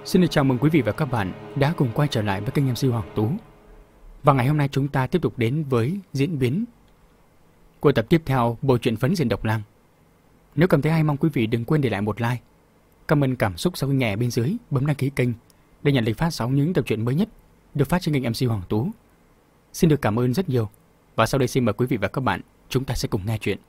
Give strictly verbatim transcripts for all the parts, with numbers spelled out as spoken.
Xin được chào mừng quý vị và các bạn đã cùng quay trở lại với kênh em xê Hoàng Tú. Và ngày hôm nay chúng ta tiếp tục đến với diễn biến của tập tiếp theo bộ truyện Phấn Diện Độc Lang. Nếu cảm thấy hay, mong quý vị đừng quên để lại một like, comment cảm xúc sau khi nghe bên dưới, bấm đăng ký kênh để nhận lịch phát sóng những tập truyện mới nhất được phát trên kênh em xê Hoàng Tú. Xin được cảm ơn rất nhiều. Và sau đây xin mời quý vị và các bạn, chúng ta sẽ cùng nghe chuyện.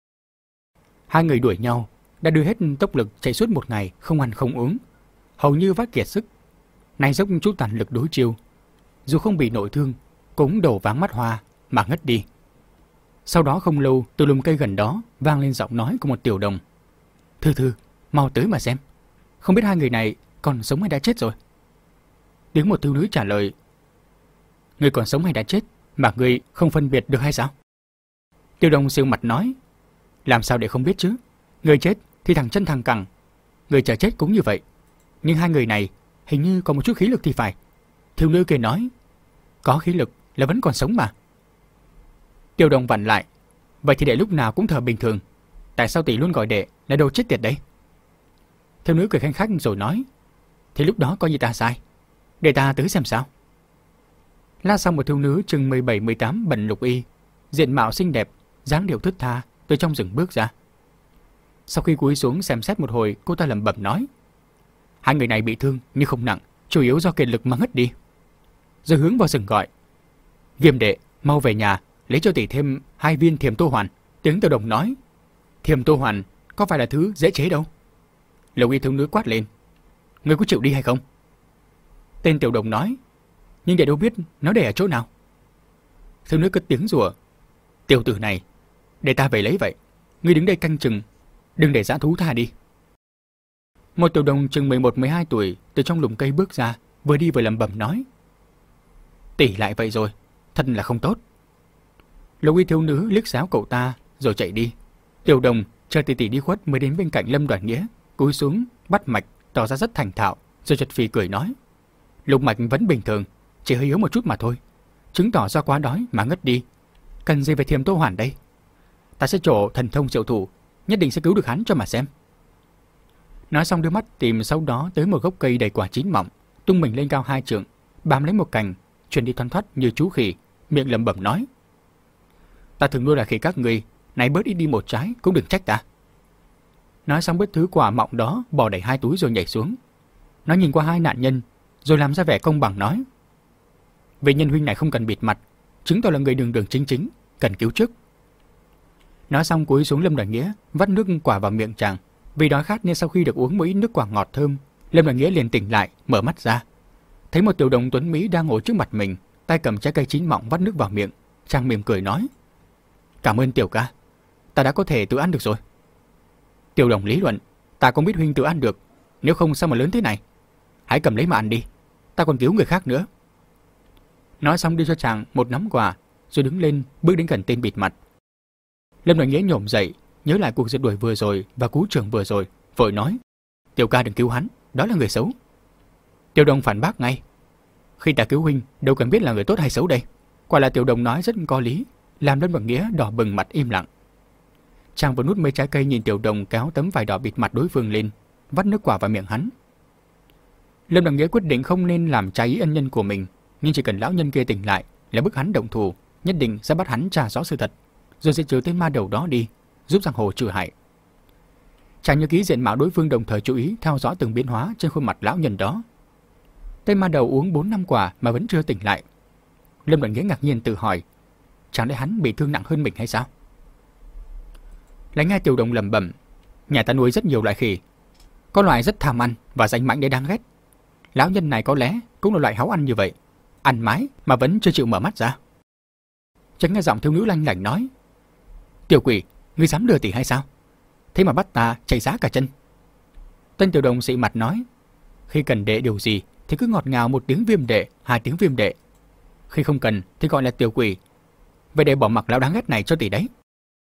Hai người đuổi nhau đã đưa hết tốc lực chạy suốt một ngày, không ăn không uống, hầu như vắt kiệt sức. Nay dốc chút tàn lực đối chiêu, dù không bị nội thương cũng đổ váng mắt hoa mà ngất đi. Sau đó không lâu, từ lùm cây gần đó vang lên giọng nói của một tiểu đồng. Thư Thư, mau tới mà xem, không biết hai người này còn sống hay đã chết rồi. Tiếng một thiếu nữ trả lời. Người còn sống hay đã chết mà người không phân biệt được hay sao? Tiểu đồng siêu mặt nói. Làm sao để không biết chứ, người chết thì thằng chân thằng cẳng, người chờ chết cũng như vậy. Nhưng hai người này hình như có một chút khí lực thì phải. Thiếu nữ kia nói. Có khí lực là vẫn còn sống mà. Tiểu đồng vặn lại. Vậy thì đệ lúc nào cũng thở bình thường, tại sao tỷ luôn gọi đệ là đồ chết tiệt đấy? Thiếu nữ cười khanh khách rồi nói. Thì lúc đó coi như ta sai, để ta tới xem sao. La xong một thiếu nữ chừng mười bảy mười tám bận lục y, diện mạo xinh đẹp, dáng điệu thướt tha từ trong rừng bước ra. Sau khi cúi xuống xem xét một hồi, cô ta lẩm bẩm nói. Hai người này bị thương nhưng không nặng, chủ yếu do kiệt lực mà ngất đi. Rồi hướng vào rừng gọi. Viêm đệ, mau về nhà lấy cho tỷ thêm hai viên thiềm tô hoàn. Tiếng tiểu đồng nói. Thiềm tô hoàn có phải là thứ dễ chế đâu? Lục y thiếu nữ quát lên. Ngươi có chịu đi hay không? Tên tiểu đồng nói. Nhưng đệ đâu biết nó để ở chỗ nào. Thiếu nữ cất tiếng rủa. Tiểu tử này, để ta về lấy vậy. Ngươi đứng đây canh chừng, đừng để dã thú tha đi. Một tiểu đồng chừng mười một mười hai tuổi từ trong lùm cây bước ra, vừa đi vừa lẩm bẩm nói. Tỷ lại vậy rồi, thật là không tốt. Lục y thiếu nữ liếc xéo cậu ta rồi chạy đi. Tiểu đồng chờ tỷ tỷ đi khuất mới đến bên cạnh Lâm Đoàn Nghĩa, cúi xuống bắt mạch, tỏ ra rất thành thạo, rồi chật phì cười nói. Lục mạch vẫn bình thường, chỉ hơi yếu một chút mà thôi, chứng tỏ do quá đói mà ngất đi. Cần gì về thiềm tô hoàn đây? Ta sẽ trổ thần thông diệu thủ, nhất định sẽ cứu được hắn cho mà xem. Nói xong đưa mắt tìm sau đó tới một gốc cây đầy quả chín mọng, tung mình lên cao hai trượng, bám lấy một cành, chuyển đi thoăn thoắt như chú khỉ, miệng lẩm bẩm nói. Ta thường nuôi là khỉ các người, này bớt ít đi một trái cũng đừng trách ta. Nói xong bớt thứ quả mọng đó, bỏ đầy hai túi rồi nhảy xuống. Nó nhìn qua hai nạn nhân, rồi làm ra vẻ công bằng nói. Vị nhân huynh này không cần bịt mặt, chứng tỏ là người đường đường chính chính, cần cứu trước. Nói xong cúi xuống Lâm Đoàn Nghĩa, vắt nước quả vào miệng chàng. Vì đói khát nên sau khi được uống một ít nước quả ngọt thơm, Lâm Đoàn Nghĩa liền tỉnh lại, mở mắt ra. Thấy một tiểu đồng tuấn mỹ đang ngồi trước mặt mình, tay cầm trái cây chín mọng vắt nước vào miệng, chàng mỉm cười nói. Cảm ơn tiểu ca, ta đã có thể tự ăn được rồi. Tiểu đồng lý luận, ta cũng biết huynh tự ăn được, nếu không sao mà lớn thế này. Hãy cầm lấy mà ăn đi, ta còn cứu người khác nữa. Nói xong đưa cho chàng một nắm quà, rồi đứng lên bước đến gần tên bịt mặt. Lâm Đoàn Nghĩa nhổm dậy, nhớ lại cuộc giật đuổi vừa rồi và cú trường vừa rồi, vội nói. Tiểu ca đừng cứu hắn, đó là người xấu. Tiểu đồng phản bác ngay. Khi ta cứu huynh, đâu cần biết là người tốt hay xấu đây. Quả là tiểu đồng nói rất có lý, làm Lâm Đoàn Nghĩa đỏ bừng mặt im lặng. Chàng vừa nút mấy trái cây nhìn tiểu đồng kéo tấm vải đỏ bịt mặt đối phương lên, vắt nước quả vào miệng hắn. Lâm Đoàn Nghĩa quyết định không nên làm trái ý ân nhân của mình, nhưng chỉ cần lão nhân kia tỉnh lại là bức hắn động thủ, nhất định sẽ bắt hắn trả rõ sự thật, rồi sẽ trừ tên ma đầu đó đi, giúp giang hồ trừ hại. Chàng nhớ kỹ diện mạo đối phương, đồng thời chú ý theo dõi từng biến hóa trên khuôn mặt lão nhân đó. Tên ma đầu uống bốn năm quả mà vẫn chưa tỉnh lại. Lâm Đoàn Nghĩa ngạc nhiên tự hỏi, chẳng lẽ hắn bị thương nặng hơn mình hay sao? Lại nghe tiểu đồng lẩm bẩm, nhà ta nuôi rất nhiều loại khỉ, có loại rất tham ăn và danh mãnh để đáng ghét. Lão nhân này có lẽ cũng là loại háu ăn như vậy, ăn mái mà vẫn chưa chịu mở mắt ra. Chợt nghe giọng thiếu nữ lanh lảnh nói. Tiểu quỷ, ngươi dám lừa tỷ hay sao? Thế mà bắt ta chạy giá cả chân. Tên tiểu đồng xị mặt nói. Khi cần đệ điều gì thì cứ ngọt ngào một tiếng Viêm đệ, hai tiếng Viêm đệ. Khi không cần thì gọi là tiểu quỷ. Vậy để bỏ mặc lão đáng ghét này cho tỷ đấy.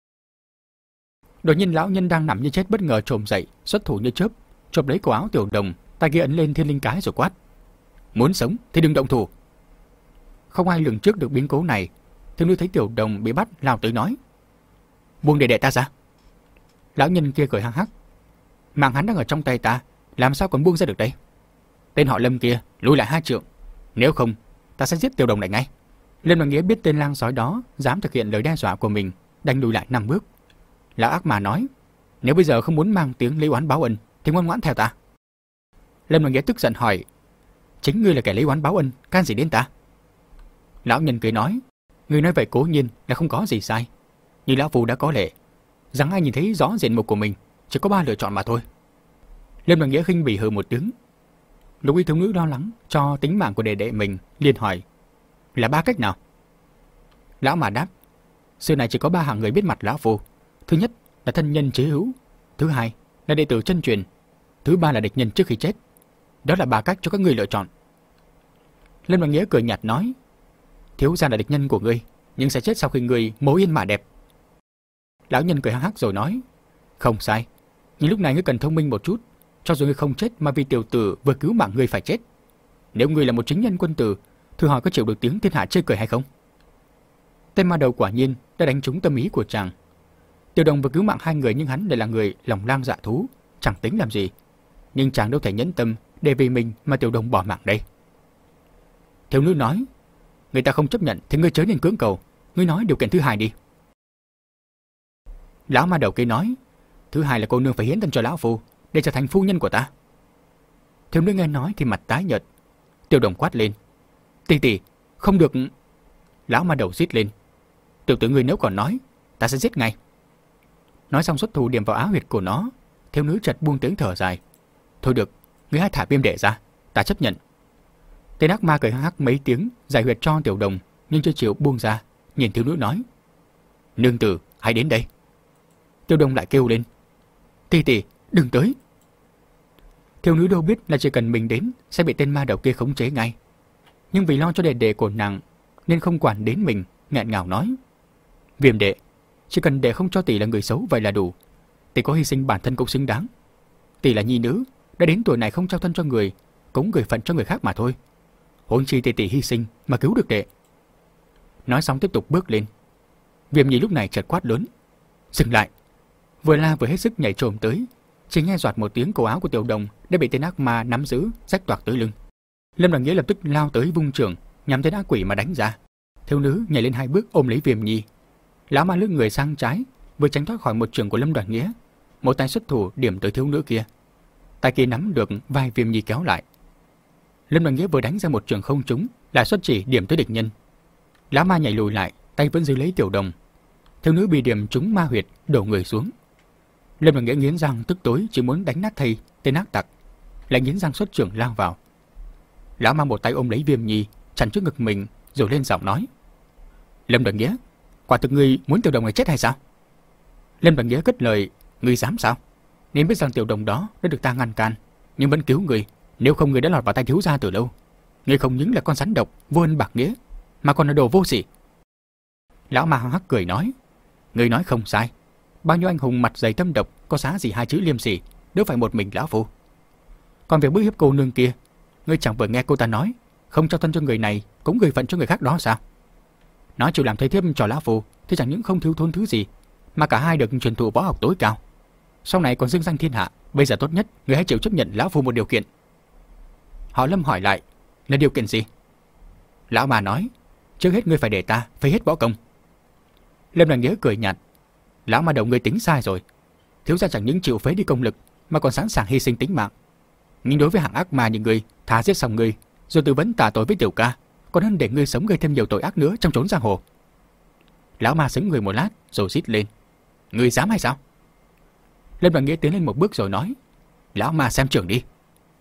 Đột nhiên lão nhân đang nằm như chết bất ngờ trồm dậy, xuất thủ như chớp, chộp lấy cổ áo tiểu đồng, tay kia ấn lên thiên linh cái rồi quát. Muốn sống thì đừng động thủ. Không ai lường trước được biến cố này. Thiếu nữ thấy tiểu đồng bị bắt lao tới nói. Buông để đệ ta ra. Lão nhân kia cười hăng hắc. Mạng hắn đang ở trong tay ta, làm sao còn buông ra được đây? Tên họ Lâm kia lùi lại hai trượng, nếu không ta sẽ giết Tiểu Đồng này ngay. Lâm Đoàn Nghĩa biết tên lang sói đó dám thực hiện lời đe dọa của mình, đành lùi lại năm bước. Lão ác mà nói, nếu bây giờ không muốn mang tiếng lấy oán báo ân thì ngoan ngoãn theo ta. Lâm Đoàn Nghĩa tức giận hỏi, chính ngươi là kẻ lấy oán báo ân, can gì đến ta? Lão nhân cười nói, ngươi nói vậy cố nhiên là không có gì sai, nhưng lão phu đã có lệ rằng ai nhìn thấy rõ diện mục của mình chỉ có ba lựa chọn mà thôi. Lâm Đoàn Nghĩa khinh bỉ hừ một tiếng. Lúc ấy thiếu nữ lo lắng cho tính mạng của đệ đệ mình, liền hỏi, là ba cách nào? Lão mà đáp, xưa này chỉ có ba hạng người biết mặt lão phu. Thứ nhất là thân nhân chế hữu, thứ hai là đệ tử chân truyền, thứ ba là địch nhân trước khi chết. Đó là ba cách cho các ngươi lựa chọn. Lâm Đoàn Nghĩa cười nhạt nói, thiếu gia là địch nhân của ngươi, nhưng sẽ chết sau khi ngươi mố yên mà đẹp. Lão nhân cười hắc hắc rồi nói, không sai, nhưng lúc này ngươi cần thông minh một chút. Cho dù ngươi không chết mà vì tiểu tử vừa cứu mạng ngươi phải chết. Nếu ngươi là một chính nhân quân tử, thử hỏi có chịu được tiếng thiên hạ chê cười hay không? Tên ma đầu quả nhiên đã đánh trúng tâm ý của chàng. Tiểu Đồng vừa cứu mạng hai người, nhưng hắn lại là người lòng lang dạ thú, chẳng tính làm gì. Nhưng chàng đâu thể nhẫn tâm để vì mình mà Tiểu Đồng bỏ mạng đây. Thiếu nữ nói, người ta không chấp nhận thì ngươi chớ nên cưỡng cầu. Ngươi nói điều kiện thứ hai đi. Lão ma đầu kia nói, thứ hai là cô nương phải hiến thân cho lão phu để trở thành phu nhân của ta. Thiếu nữ nghe nói thì mặt tái nhợt. Tiểu Đồng quát lên, tỷ tỷ, không được. Lão ma đầu rít lên, tiểu tử ngươi nếu còn nói, ta sẽ giết ngay. Nói xong xuất thủ điểm vào áo huyệt của nó. Thiếu nữ chợt buông tiếng thở dài, thôi được, ngươi hãy thả Viêm Đệ ra, ta chấp nhận. Tên ác ma cười hắc hắc mấy tiếng, giải huyệt cho Tiểu Đồng, nhưng chưa chịu buông ra, nhìn thiếu nữ nói, nương tử, hãy đến đây. Tiểu Đồng lại kêu lên, tỷ tỷ, đừng tới. Thiếu nữ đâu biết là chỉ cần mình đến sẽ bị tên ma đầu kia khống chế ngay. Nhưng vì lo cho đệ đệ của nàng nên không quản đến mình, nghẹn ngào nói, Viêm đệ, chỉ cần đệ không cho tỷ là người xấu vậy là đủ. Tỷ có hy sinh bản thân cũng xứng đáng. Tỷ là nhi nữ, đã đến tuổi này không trao thân cho người, cũng gửi phận cho người khác mà thôi. Huống chi tỷ tỷ hy sinh mà cứu được đệ. Nói xong tiếp tục bước lên. Viêm Nhi lúc này chợt quát lớn, dừng lại. Vừa la vừa hết sức nhảy trồm tới, chỉ nghe doạt một tiếng, cổ áo của Tiểu Đồng đã bị tên ác ma nắm giữ, rách toạc tới lưng. Lâm Đoàn Nghĩa lập tức lao tới vung trường nhắm tên ác quỷ mà đánh ra. Thiếu nữ nhảy lên hai bước ôm lấy Viêm Nhi. Lão ma lướt người sang trái, vừa tránh thoát khỏi một trường của Lâm Đoàn Nghĩa, một tay xuất thủ điểm tới thiếu nữ kia. Tay kia nắm được vai Viêm Nhi kéo lại. Lâm Đoàn Nghĩa vừa đánh ra một trường không trúng, lại xuất chỉ điểm tới địch nhân. Lão ma nhảy lùi lại, tay vẫn giữ lấy Tiểu Đồng. Thiếu nữ bị điểm trúng ma huyệt, đổ người xuống. Lâm Đoàn Nghĩa nghiến răng tức tối, chỉ muốn đánh nát thây tên ác tặc, lại nghiến răng xuất trường lao vào. Lão ma một tay ôm lấy Viêm Nhi, chặn trước ngực mình, rồi lên giọng nói, Lâm Đoàn Nghĩa, quả thực ngươi muốn Tiểu Đồng này chết hay sao? Lâm Đoàn Nghĩa cất lời, ngươi dám sao? Nên biết rằng Tiểu Đồng đó đã được ta ngăn cản, nhưng vẫn cứu ngươi. Nếu không, ngươi đã lọt vào tay thiếu gia từ lâu. Ngươi không những là con rắn độc vô ân bạc nghĩa, mà còn là đồ vô sỉ. Lão ma hắc cười nói, ngươi nói không sai. Bao nhiêu anh hùng mặt dày thâm độc có giá gì hai chữ liêm sỉ, đâu phải một mình lão phu. Còn việc bức hiếp cô nương kia, ngươi chẳng vừa nghe cô ta nói, không cho thân cho người này cũng gửi phận cho người khác đó sao? Nó chịu làm thầy thiếp cho lão phu thì chẳng những không thiếu thốn thứ gì, mà cả hai được truyền thụ võ học tối cao, sau này còn xưng danh thiên hạ. Bây giờ tốt nhất ngươi hãy chịu chấp nhận lão phu một điều kiện. Họ Lâm hỏi lại, là điều kiện gì? Lão ma nói, trước hết ngươi phải để ta phế hết võ công. Lâm Đoàn Nghĩa cười nhạt, lão ma đầu ngươi tính sai rồi. Thiếu gia chẳng những chịu phế đi công lực, mà còn sẵn sàng hy sinh tính mạng. Nhưng đối với hạng ác ma như ngươi, thà giết xong ngươi rồi tư vấn tà tội với tiểu ca, còn hơn để ngươi sống gây thêm nhiều tội ác nữa trong chốn giang hồ. Lão ma sững người một lát rồi rít lên, ngươi dám hay sao? Lâm Đoàn Nghĩa tiến lên một bước rồi nói, lão ma xem trưởng đi.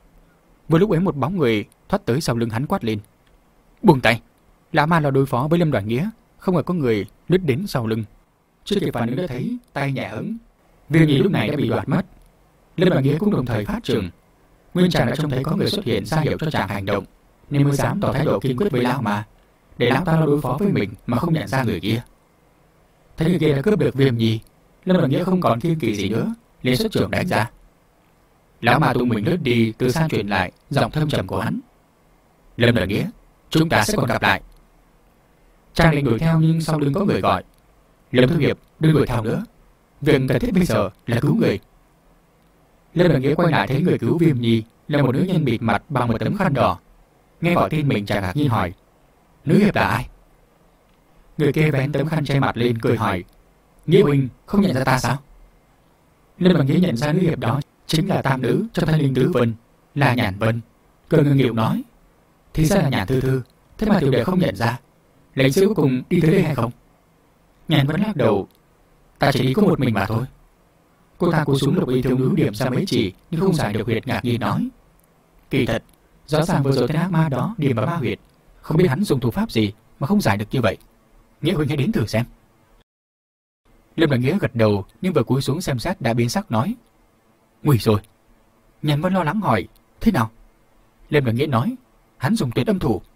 Vừa lúc ấy một bóng người thoát tới sau lưng hắn quát lên, buông tay. Lão ma lo đối phó với Lâm Đoàn Nghĩa, không ngờ có người lướt đến sau lưng. Chưa kịp phản ứng đã thấy tay nhẹ hững, Viêm Nhi lúc này đã bị đoạt mất. Lâm Đoàn Nghĩa cũng đồng thời phát trường. Nguyên chàng đã trông thấy có người xuất hiện ra hiệu cho chàng hành động, nên mới dám tỏ thái độ kiên quyết với lão ma, để lão ta lo đối phó với mình mà không nhận ra người kia. Thấy người kia đã cướp được Viêm Nhi, Lâm Đoàn Nghĩa không còn kiêng kỵ gì nữa, liền xuất trường đánh ra. Lão ma tung mình lướt đi, từ xa truyền lại giọng thâm trầm của hắn, Lâm Đoàn Nghĩa, chúng ta sẽ còn gặp lại. Chàng định đuổi theo nhưng sau lưng có người gọi, Lâm Thư Hiệp, đừng đuổi theo nữa, việc cần thiết bây giờ là cứu người. Lâm Đoàn Nghĩa quay lại thấy người cứu Viêm Nhi là một nữ nhân bịt mặt bằng một tấm khăn đỏ. Nghe gọi tên mình chàng ngạc nhiên hỏi: Nữ hiệp là ai? Người kia vén tấm khăn che mặt lên cười hỏi: Nghĩa huynh không nhận ra ta sao? Lâm Bằng Nghĩa nhận ra nữ hiệp đó chính là tam nữ trong Thanh Linh Tứ Vân, là Nhàn Vân. Cười ngượng nghịu nói: Thì ra là Nhàn Thư Thư, thế mà tiểu đệ không nhận ra. Lãnh sứ cuối cùng đi tới đây hay không? Nhàn Vân lắc đầu: Ta chỉ đi có một mình mà thôi. Cô ta cúi xuống lục y thiếu nữ điểm ra mấy chỉ nhưng không giải được huyệt, ngạc nhiên nói: Kỳ thật, rõ ràng vừa rồi tên ác ma đó điểm vào ba huyệt, không biết hắn dùng thủ pháp gì mà không giải được như vậy. Nghĩa huynh hãy đến thử xem. Lâm Đại Nghĩa gật đầu, nhưng vừa cúi xuống xem xét đã biến sắc nói: Nguy rồi. Nhàn Vân lo lắng hỏi: Thế nào? Lâm Đại Nghĩa nói: Hắn dùng tuyệt âm thủ.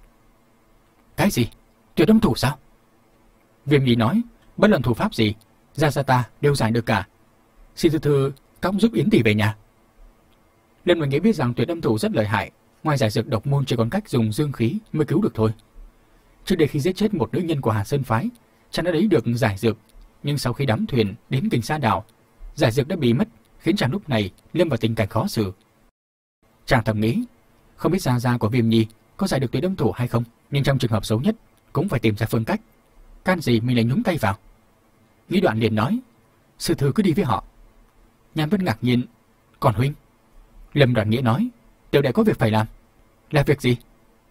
Cái gì? Tuyệt âm thủ sao? Viêm Nhi nói: Bất luận thủ pháp gì, Gia Gia ta đều giải được cả. Xin thư thư cõng giúp Yến tỷ về nhà. Lâm Đại Nghĩa biết rằng tuyệt âm thủ rất lợi hại, ngoài giải dược độc môn chỉ còn cách dùng dương khí mới cứu được thôi. Trước đây khi giết chết một nữ nhân của Hà Sơn phái, chàng đã lấy được giải dược, nhưng sau khi đắm thuyền đến Kình Sa đảo, giải dược đã bị mất, khiến chàng lúc này lâm vào tình cảnh khó xử. Chàng thầm nghĩ, không biết Gia Gia của Viêm Nhi có giải được tuyệt âm thủ hay không, nhưng trong trường hợp xấu nhất cũng phải tìm ra phương cách. Can gì mình lại nhúng tay vào? Nghĩ đoạn liền nói: Sư thư cứ đi với họ. Nhàn Vân ngạc nhiên: Còn huynh? Lâm Đoàn Nghĩa nói: Tiểu đệ có việc phải làm. Là việc gì?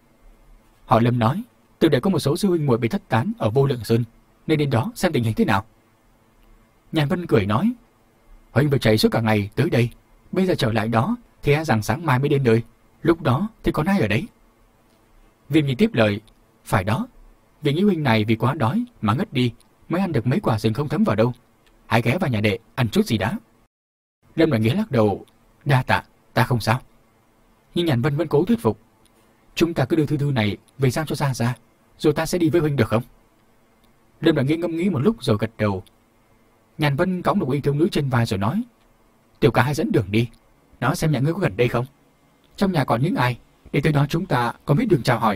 Họ Lâm nói: Tiểu đệ có một số sư huynh muội bị thất tán ở Vô Lượng Sơn, nên đến đó xem tình hình thế nào. Nhàn Vân cười nói: Huynh vừa chạy suốt cả ngày tới đây, bây giờ trở lại đó thì e rằng sáng mai mới đến nơi, lúc đó thì còn ai ở đấy? Viêm Nhi tiếp lời: Phải đó, vị Nghĩa huynh này vì quá đói mà ngất đi, mới ăn được mấy quả rừng không thấm vào đâu. Hãy ghé vào nhà đệ ăn chút gì đã. Lâm Đoàn Nghĩa lắc đầu: Đa tạ, ta không sao. Nhưng Nhàn Vân vẫn cố thuyết phục: Chúng ta cứ đưa thư thư này về giao cho Gia Gia, rồi ta sẽ đi với huynh được không? Lâm Đoàn Nghĩa ngẫm nghĩ một lúc rồi gật đầu. Nhàn Vân cõng lục y thiếu nữ trên vai rồi nói: Tiểu ca hãy dẫn đường đi, nói xem nhà ngươi có gần đây không, trong nhà còn những ai, để tới đó chúng ta có biết đường chào hỏi.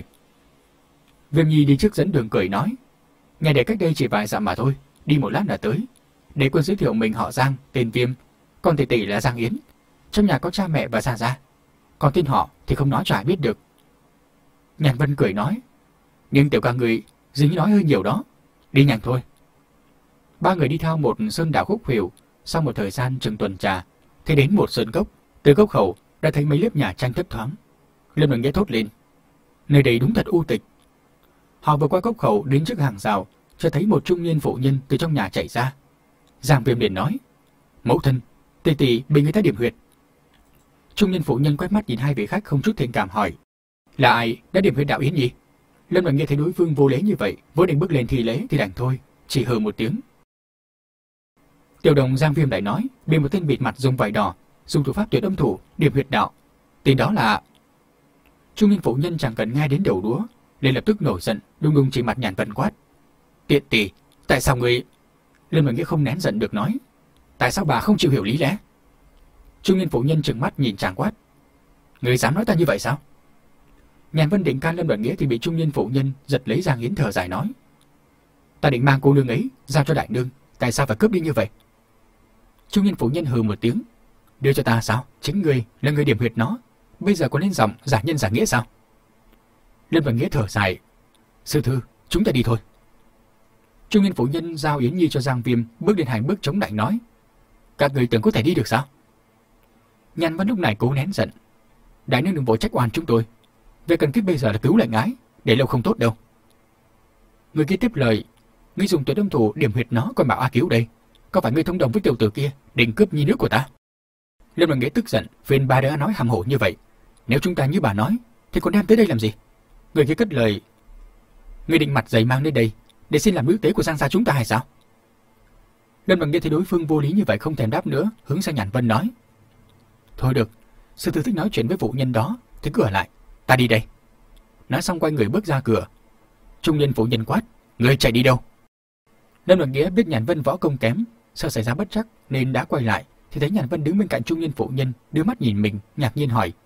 Viêm Nhi đi trước dẫn đường cười nói: Nhà đệ cách đây chỉ vài dặm mà thôi, đi một lát là tới. Để quân giới thiệu mình họ Giang, tên Viêm, còn tỷ tỷ là Giang Yến. Trong nhà có cha mẹ và Gia Gia, còn tên họ thì không nói cho ai biết được. Nhàn Vân cười nói: Nhưng tiểu ca người dường như nói hơi nhiều đó, đi nhanh thôi. Ba người đi theo một sơn đảo khúc khuỷu, sau một thời gian chừng tuần trà, thì đến một sơn cốc. Từ cốc khẩu đã thấy mấy lớp nhà tranh thấp thoáng. Lâm Đoàn Nghĩa thốt lên: Nơi đây đúng thật u tịch. Họ vừa qua cốc khẩu đến trước hàng rào, cho thấy một trung niên phụ nhân từ trong nhà chạy ra. Giang Viêm liền nói: Mẫu thân, tỷ tỷ bị người ta điểm huyệt. Trung niên phụ nhân quét mắt nhìn hai vị khách không chút thiện cảm hỏi: Là ai đã điểm huyệt đạo Yến Nhi? Lâm Đoàn Nghĩa thấy đối phương vô lễ như vậy, vốn định bước lên thi lễ thì đành thôi, chỉ hừ một tiếng. Tiểu đồng Giang Viêm lại nói: Bị một tên bịt mặt dùng vải đỏ, dùng thủ pháp tuyệt âm thủ điểm huyệt đạo. Tên đó là... Trung niên phụ nhân chẳng cần nghe đến đầu đũa, liền lập tức nổi giận, đung đung chỉ mặt Nhàn Vân quát: Tiện tỷ, tại sao người... Lâm Đoàn Nghĩa không nén giận được nói: Tại sao bà không chịu hiểu lý lẽ? Trung niên phụ nhân trừng mắt nhìn chàng quát: Người dám nói ta như vậy sao? Nhàn Vân định can Lâm Đoàn Nghĩa thì bị trung niên phụ nhân giật lấy Giang Yến thở dài nói: Ta định mang cô nương ấy giao cho đại nương, tại sao phải cướp đi như vậy? Trung niên phụ nhân hừ một tiếng: Đưa cho ta sao? Chính ngươi là người điểm huyệt nó, bây giờ có lên giọng giả nhân giả nghĩa sao? Lâm Đoàn Nghĩa thở dài: Sư thư, chúng ta đi thôi. Trung niên phụ nhân giao Yến Nhi cho Giang Viêm, bước lên hành bước chống lạnh nói: Các người tưởng có thể đi được sao? Nhàn Vân lúc này cố nén giận: Đại nương đừng vội trách oan chúng tôi, việc cần thiết bây giờ là cứu lại ngái, để lâu không tốt đâu. Người kia tiếp lời: Ngươi dùng tuyệt âm thủ điểm huyệt nó còn bảo a cứu đây, có phải ngươi thông đồng với tiểu tử kia định cướp nhi nữ của ta? Lâm Đoàn Nghĩa tức giận: Phiền bà đã nói hàm hổ như vậy, nếu chúng ta như bà nói thì còn đem tới đây làm gì? Người kia cất lời: Ngươi định mặt dày mang đến đây để xin làm nữ tế của Giang gia chúng ta hay sao? Lâm Đoàn Nghĩa thấy đối phương vô lý như vậy không thèm đáp nữa, hướng sang Nhàn Vân nói: Thôi được, sư tử thích nói chuyện với phụ nhân đó thì cứ ở lại, ta đi đây. Nói xong quay người bước ra cửa. Trung niên phụ nhân quát: Ngươi chạy đi đâu? Lâm Đoàn Nghĩa biết Nhàn Vân võ công kém, sợ xảy ra bất trắc nên đã quay lại, thì thấy Nhàn Vân đứng bên cạnh trung niên phụ nhân, đưa mắt nhìn mình, ngạc nhiên hỏi: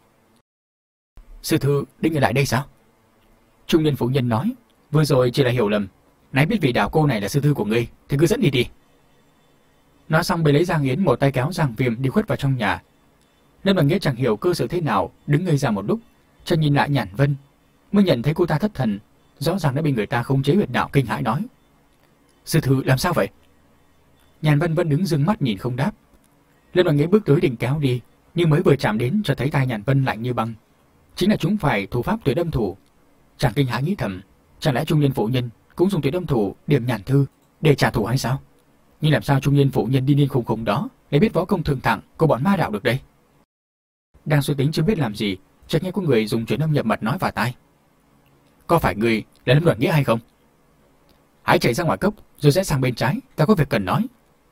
Sư thư định ở lại đây sao? Trung niên phụ nhân nói: Vừa rồi chỉ là hiểu lầm, nãy biết vị đạo cô này là sư thư của ngươi thì cứ dẫn đi đi. Nói xong bấy lấy Giang Yến một tay kéo Giang Viêm đi khuất vào trong nhà. Lâm Đoàn Nghĩa chẳng hiểu cơ sự thế nào, đứng ngây ra một lúc, chợt nhìn lại Nhàn Vân, mới nhận thấy cô ta thất thần, rõ ràng đã bị người ta khống chế huyệt đạo, kinh hãi nói: "Sư thư làm sao vậy?" Nhàn Vân vẫn đứng dưng mắt nhìn không đáp. Lâm Đoàn Nghĩa bước tới định kéo đi, nhưng mới vừa chạm đến chợt thấy tay Nhàn Vân lạnh như băng, chính là chúng phải thủ pháp tuyệt âm thủ. Chàng kinh hãi nghĩ thầm, chẳng lẽ trung niên phụ nhân cũng dùng tuyệt âm thủ điểm Nhàn Thư để trả thù hay sao? Nhưng làm sao trung niên phụ nhân đi niên khùng khùng đó lại biết võ công thượng thặng của bọn ma đạo được đây? Đang suy tính chưa biết làm gì, chợt nghe có người dùng truyền âm nhập mật nói vào tai: "Có phải người là Lâm Đoàn Nghĩa hay không? Hãy chạy ra ngoài cốc rồi rẽ sang bên trái, ta có việc cần nói."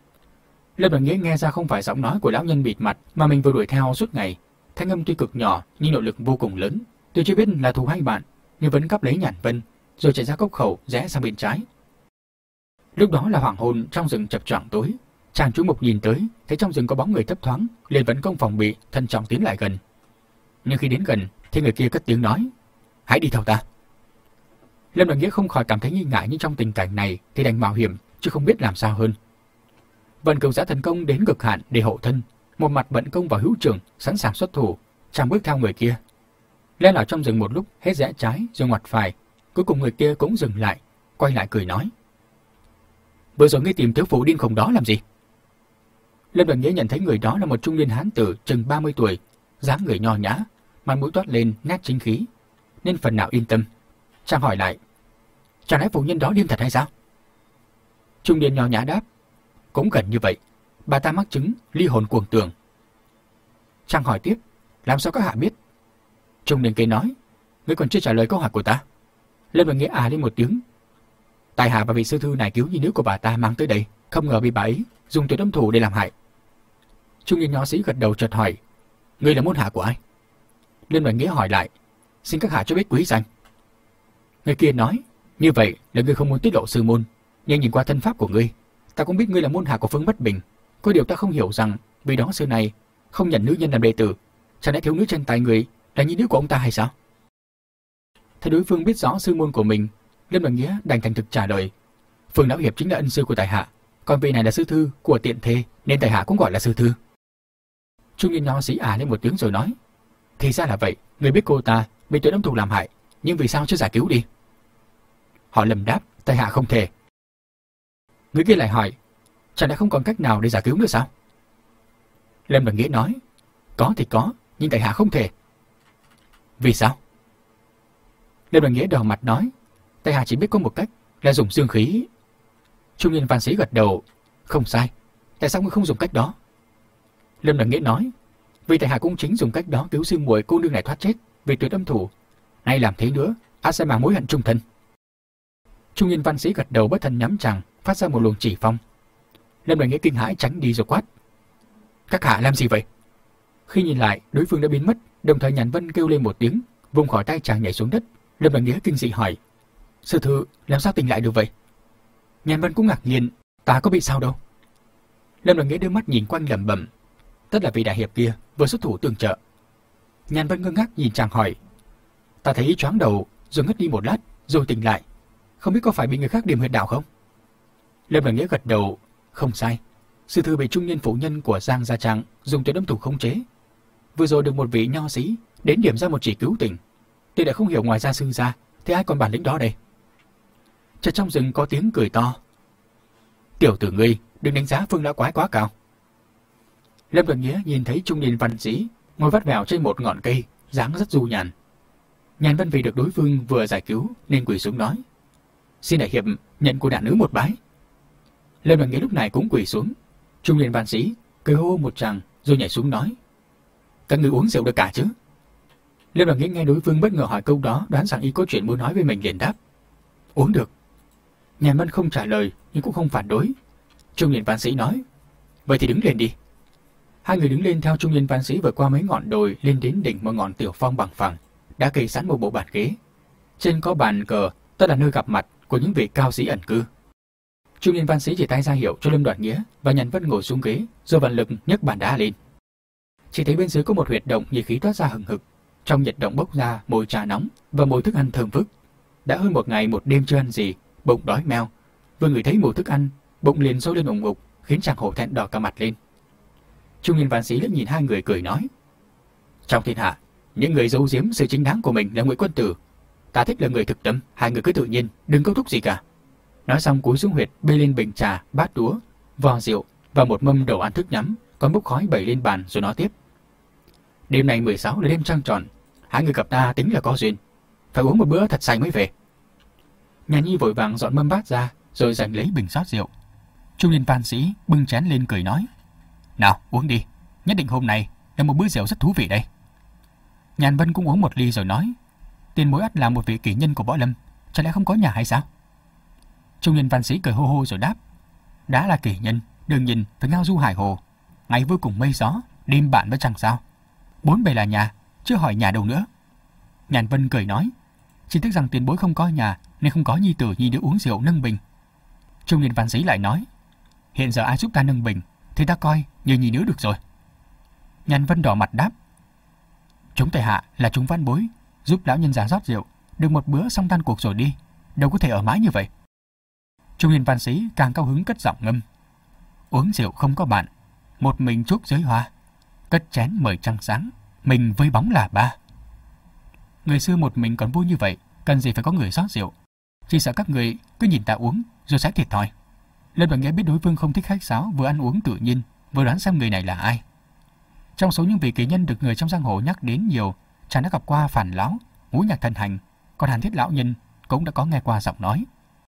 Lâm Đoàn Nghĩa nghe ra không phải giọng nói của lão nhân bịt mặt mà mình vừa đuổi theo suốt ngày. Thanh âm tuy cực nhỏ nhưng nội lực vô cùng lớn. Tuy chưa biết là thù hay bạn, nhưng vẫn cắp lấy Nhàn Vân rồi chạy ra cốc khẩu rẽ sang bên trái. Lúc đó là hoàng hôn, trong rừng chập choạng tối. Chàng chú mục nhìn tới, thấy trong rừng có bóng người thấp thoáng, liền vẫn công phòng bị, thận trọng tiến lại gần. Nhưng khi đến gần, thì người kia cất tiếng nói: "Hãy đi theo ta." Lâm Đoàn Nghĩa không khỏi cảm thấy nghi ngại, nhưng trong tình cảnh này thì đành mạo hiểm, chứ không biết làm sao hơn. Vận Cửu Giã thần công đến cực hạn để hộ thân, một mặt vận công vào hữu trường, sẵn sàng xuất thủ. Chàng bước theo người kia, len lỏi trong rừng một lúc, hết rẽ trái rồi ngoặt phải. Cuối cùng người kia cũng dừng lại, quay lại cười nói: "Vừa rồi ngươi tìm thiếu phụ điên khùng đó làm gì?" Lâm Đoàn Nghĩa nhận thấy người đó là một trung niên hán tử chừng ba mươi tuổi, dáng người nho nhã, mặt mũi toát lên nét chính khí, nên phần nào yên tâm. Chàng hỏi lại: "Chẳng lẽ phụ nhân đó điên thật hay sao?" Trung niên nho nhã đáp: "Cũng gần như vậy, bà ta mắc chứng ly hồn cuồng tường." Chàng hỏi tiếp: "Làm sao các hạ biết?" Trung niên kia nói: "Ngươi còn chưa trả lời câu hỏi của ta." Lâm Đoàn Nghĩa à lên một tiếng: "Tại hạ và vị sư thư này cứu nhi nữ của bà ta mang tới đây, không ngờ bị bà ấy dùng tuyệt âm thủ để làm hại." Trung niên nho sĩ gật đầu chợt hỏi: "Ngươi là môn hạ của ai?" Lâm Đoàn Nghĩa hỏi lại: "Xin các hạ cho biết quý danh." Người kia nói: "Như vậy là ngươi không muốn tiết lộ sư môn, nhưng nhìn qua thân pháp của ngươi, ta cũng biết ngươi là môn hạ của Phương Bất Bình. Có điều ta không hiểu rằng vì đó xưa này không nhận nữ nhân làm đệ tử, chẳng lẽ thiếu nữ trên tay người là nhi nữ của ông ta hay sao?" Thấy đối phương biết rõ sư môn của mình, Lâm Đoàn Nghĩa đành thành thực trả lời: "Phương lão hiệp chính là ân sư của tại hạ, còn vị này là sư thư của tiện thê, nên tại hạ cũng gọi là sư thư." Trung niên nho sĩ à lên một tiếng rồi nói: "Thì ra là vậy, người biết cô ta bị tuyệt âm thủ làm hại, nhưng vì sao chưa giải cứu đi?" Họ Lâm đáp: "Tại hạ không thể." Người kia lại hỏi: "Chẳng lẽ không còn cách nào để giải cứu nữa sao?" Lâm Đoàn Nghĩa nói: "Có thì có, nhưng tại hạ không thể." "Vì sao?" Lâm Đoàn Nghĩa đỏ mặt nói: "Tại hạ chỉ biết có một cách, là dùng dương khí." Trung niên văn sĩ gật đầu: "Không sai, tại sao ngươi không dùng cách đó?" Lâm Đoàn Nghĩa nói: "Vì tại hạ cũng chính dùng cách đó cứu sư muội cô nương này thoát chết vì tuyệt âm thủ, nay làm thế nữa, ắt sẽ mang mối hận trung thân." Trung niên văn sĩ gật đầu bất thần nhắm chàng, phát ra một luồng chỉ phong. Lâm Đoàn Nghĩa kinh hãi tránh đi rồi quát: "Các hạ làm gì vậy?" Khi nhìn lại, đối phương đã biến mất, đồng thời Nhàn Vân kêu lên một tiếng, vùng khỏi tay chàng nhảy xuống đất. Lâm Đoàn Nghĩa kinh dị hỏi: "Sư thư làm sao tỉnh lại được vậy?" Nhàn Vân cũng ngạc nhiên: "Ta có bị sao đâu." Lâm Đoàn Nghĩa đưa mắt nhìn quanh lẩm bẩm: "Tất là vị đại hiệp kia vừa xuất thủ tương trợ." Nhàn Vân ngơ ngác nhìn chàng hỏi: "Ta thấy choáng đầu rồi ngất đi một lát rồi tỉnh lại, không biết có phải bị người khác điểm huyệt đạo không?" Lâm Đoàn Nghĩa gật đầu: "Không sai, sư thư bị trung niên phụ nhân của Giang Gia Trang dùng tuyệt âm thủ khống chế. Vừa rồi được một vị nho sĩ đến điểm ra một chỉ cứu tình, tôi đã không hiểu ngoài ra sư gia thì ai còn bản lĩnh đó đây." Chợt trong rừng có tiếng cười to: "Tiểu tử ngươi đừng đánh giá Phương lão quái quá cao." Lâm Đoàn Nghĩa nhìn thấy trung niên văn sĩ ngồi vắt vẻo trên một ngọn cây, dáng rất du nhàn. Nhàn Vân vì được đối phương vừa giải cứu nên quỳ xuống nói: "Xin đại hiệp nhận của đạn nữ một bái." Lâm Đoàn Nghĩa lúc này cũng quỳ xuống. Trung niên văn sĩ cười hô một tràng rồi nhảy xuống nói: "Các ngươi uống rượu được cả chứ?" Lâm Đoàn Nghĩa nghe đối phương bất ngờ hỏi câu đó, đoán rằng y có chuyện muốn nói với mình, liền đáp: "Uống được." Nhàn Vân không trả lời nhưng cũng không phản đối. Trung niên văn sĩ nói: "Vậy thì đứng lên đi." Hai người đứng lên theo trung niên văn sĩ vượt qua mấy ngọn đồi lên đến đỉnh một ngọn tiểu phong bằng phẳng, đã kê sẵn một bộ bàn ghế. Trên có bàn cờ, tất là nơi gặp mặt của những vị cao sĩ ẩn cư. Trung niên văn sĩ chỉ tay ra hiệu cho Lâm Đoàn Nghĩa và Nhàn Vân ngồi xuống ghế, rồi vận lực nhấc bàn đá lên. Chỉ thấy bên dưới có một huyệt động nhiệt khí toát ra hừng hực, trong nhiệt động bốc ra mùi trà nóng và mùi thức ăn thơm phức. Đã hơn một ngày một đêm chưa ăn gì, bụng đói meo, vừa ngửi thấy mùi thức ăn, bụng liền sôi lên ủng ục, khiến chàng hổ thẹn đỏ cả mặt lên. Trung niên văn sĩ liếc nhìn hai người cười nói: Trong thiên hạ, những người giấu giếm sự chính đáng của mình là Ngụy Quân Tử. Ta thích là người thực tâm, hai người cứ tự nhiên, đừng câu thúc gì cả. Nói xong cúi xuống huyệt bê lên bình trà, bát đũa, vò rượu và một mâm đồ ăn thức nhắm, còn bốc khói bày lên bàn rồi nói tiếp. Đêm này mười sáu là đêm trăng tròn, hai người gặp ta tính là có duyên, phải uống một bữa thật say mới về. Nhà Nhi vội vàng dọn mâm bát ra, rồi giành lấy bình rót rượu. Trung niên văn sĩ bưng chén lên cười nói, nào uống đi, nhất định hôm nay là một bữa rượu rất thú vị đây. Nhàn Vân cũng uống một ly rồi nói, tiền bối ắt là một vị kỷ nhân của võ lâm, chẳng lẽ không có nhà hay sao? Trung niên văn sĩ cười hô hô rồi đáp, đã là kỷ nhân, đương nhiên phải ngao du hải hồ, ngày vui cùng mây gió, đêm bạn với trăng sao. Bốn bề là nhà, chưa hỏi nhà đâu nữa. Nhàn Vân cười nói, chỉ tiếc rằng tiền bối không có nhà nên không có nhi tử nhi nữ uống rượu nâng bình. Trung niên văn sĩ lại nói, hiện giờ ai giúp ta nâng bình thì ta coi như nhi nữ được rồi. Nhàn Vân đỏ mặt đáp, chúng tại hạ là chúng văn bối, giúp lão nhân già rót rượu, được một bữa xong tan cuộc rồi đi, đâu có thể ở mãi như vậy. Trung niên văn sĩ càng cao hứng cất giọng ngâm, uống rượu không có bạn, một mình chuốc giới hoa, cất chén mời trăng sáng, mình với bóng là ba. Người xưa một mình còn vui như vậy, cần gì phải có người rót rượu. Chỉ sợ các người cứ nhìn ta uống rồi sẽ thiệt thòi. Lâm Bằng Nghĩa biết đối phương không thích khách sáo, vừa ăn uống tự nhiên, vừa đoán xem người này là ai. Trong số những vị kỳ nhân được người trong giang hồ nhắc đến nhiều, chàng đã gặp qua Phản Lão, Ngũ Nhạc Thần Hành, còn Hàn Thiết Lão Nhân cũng đã có nghe qua giọng nói.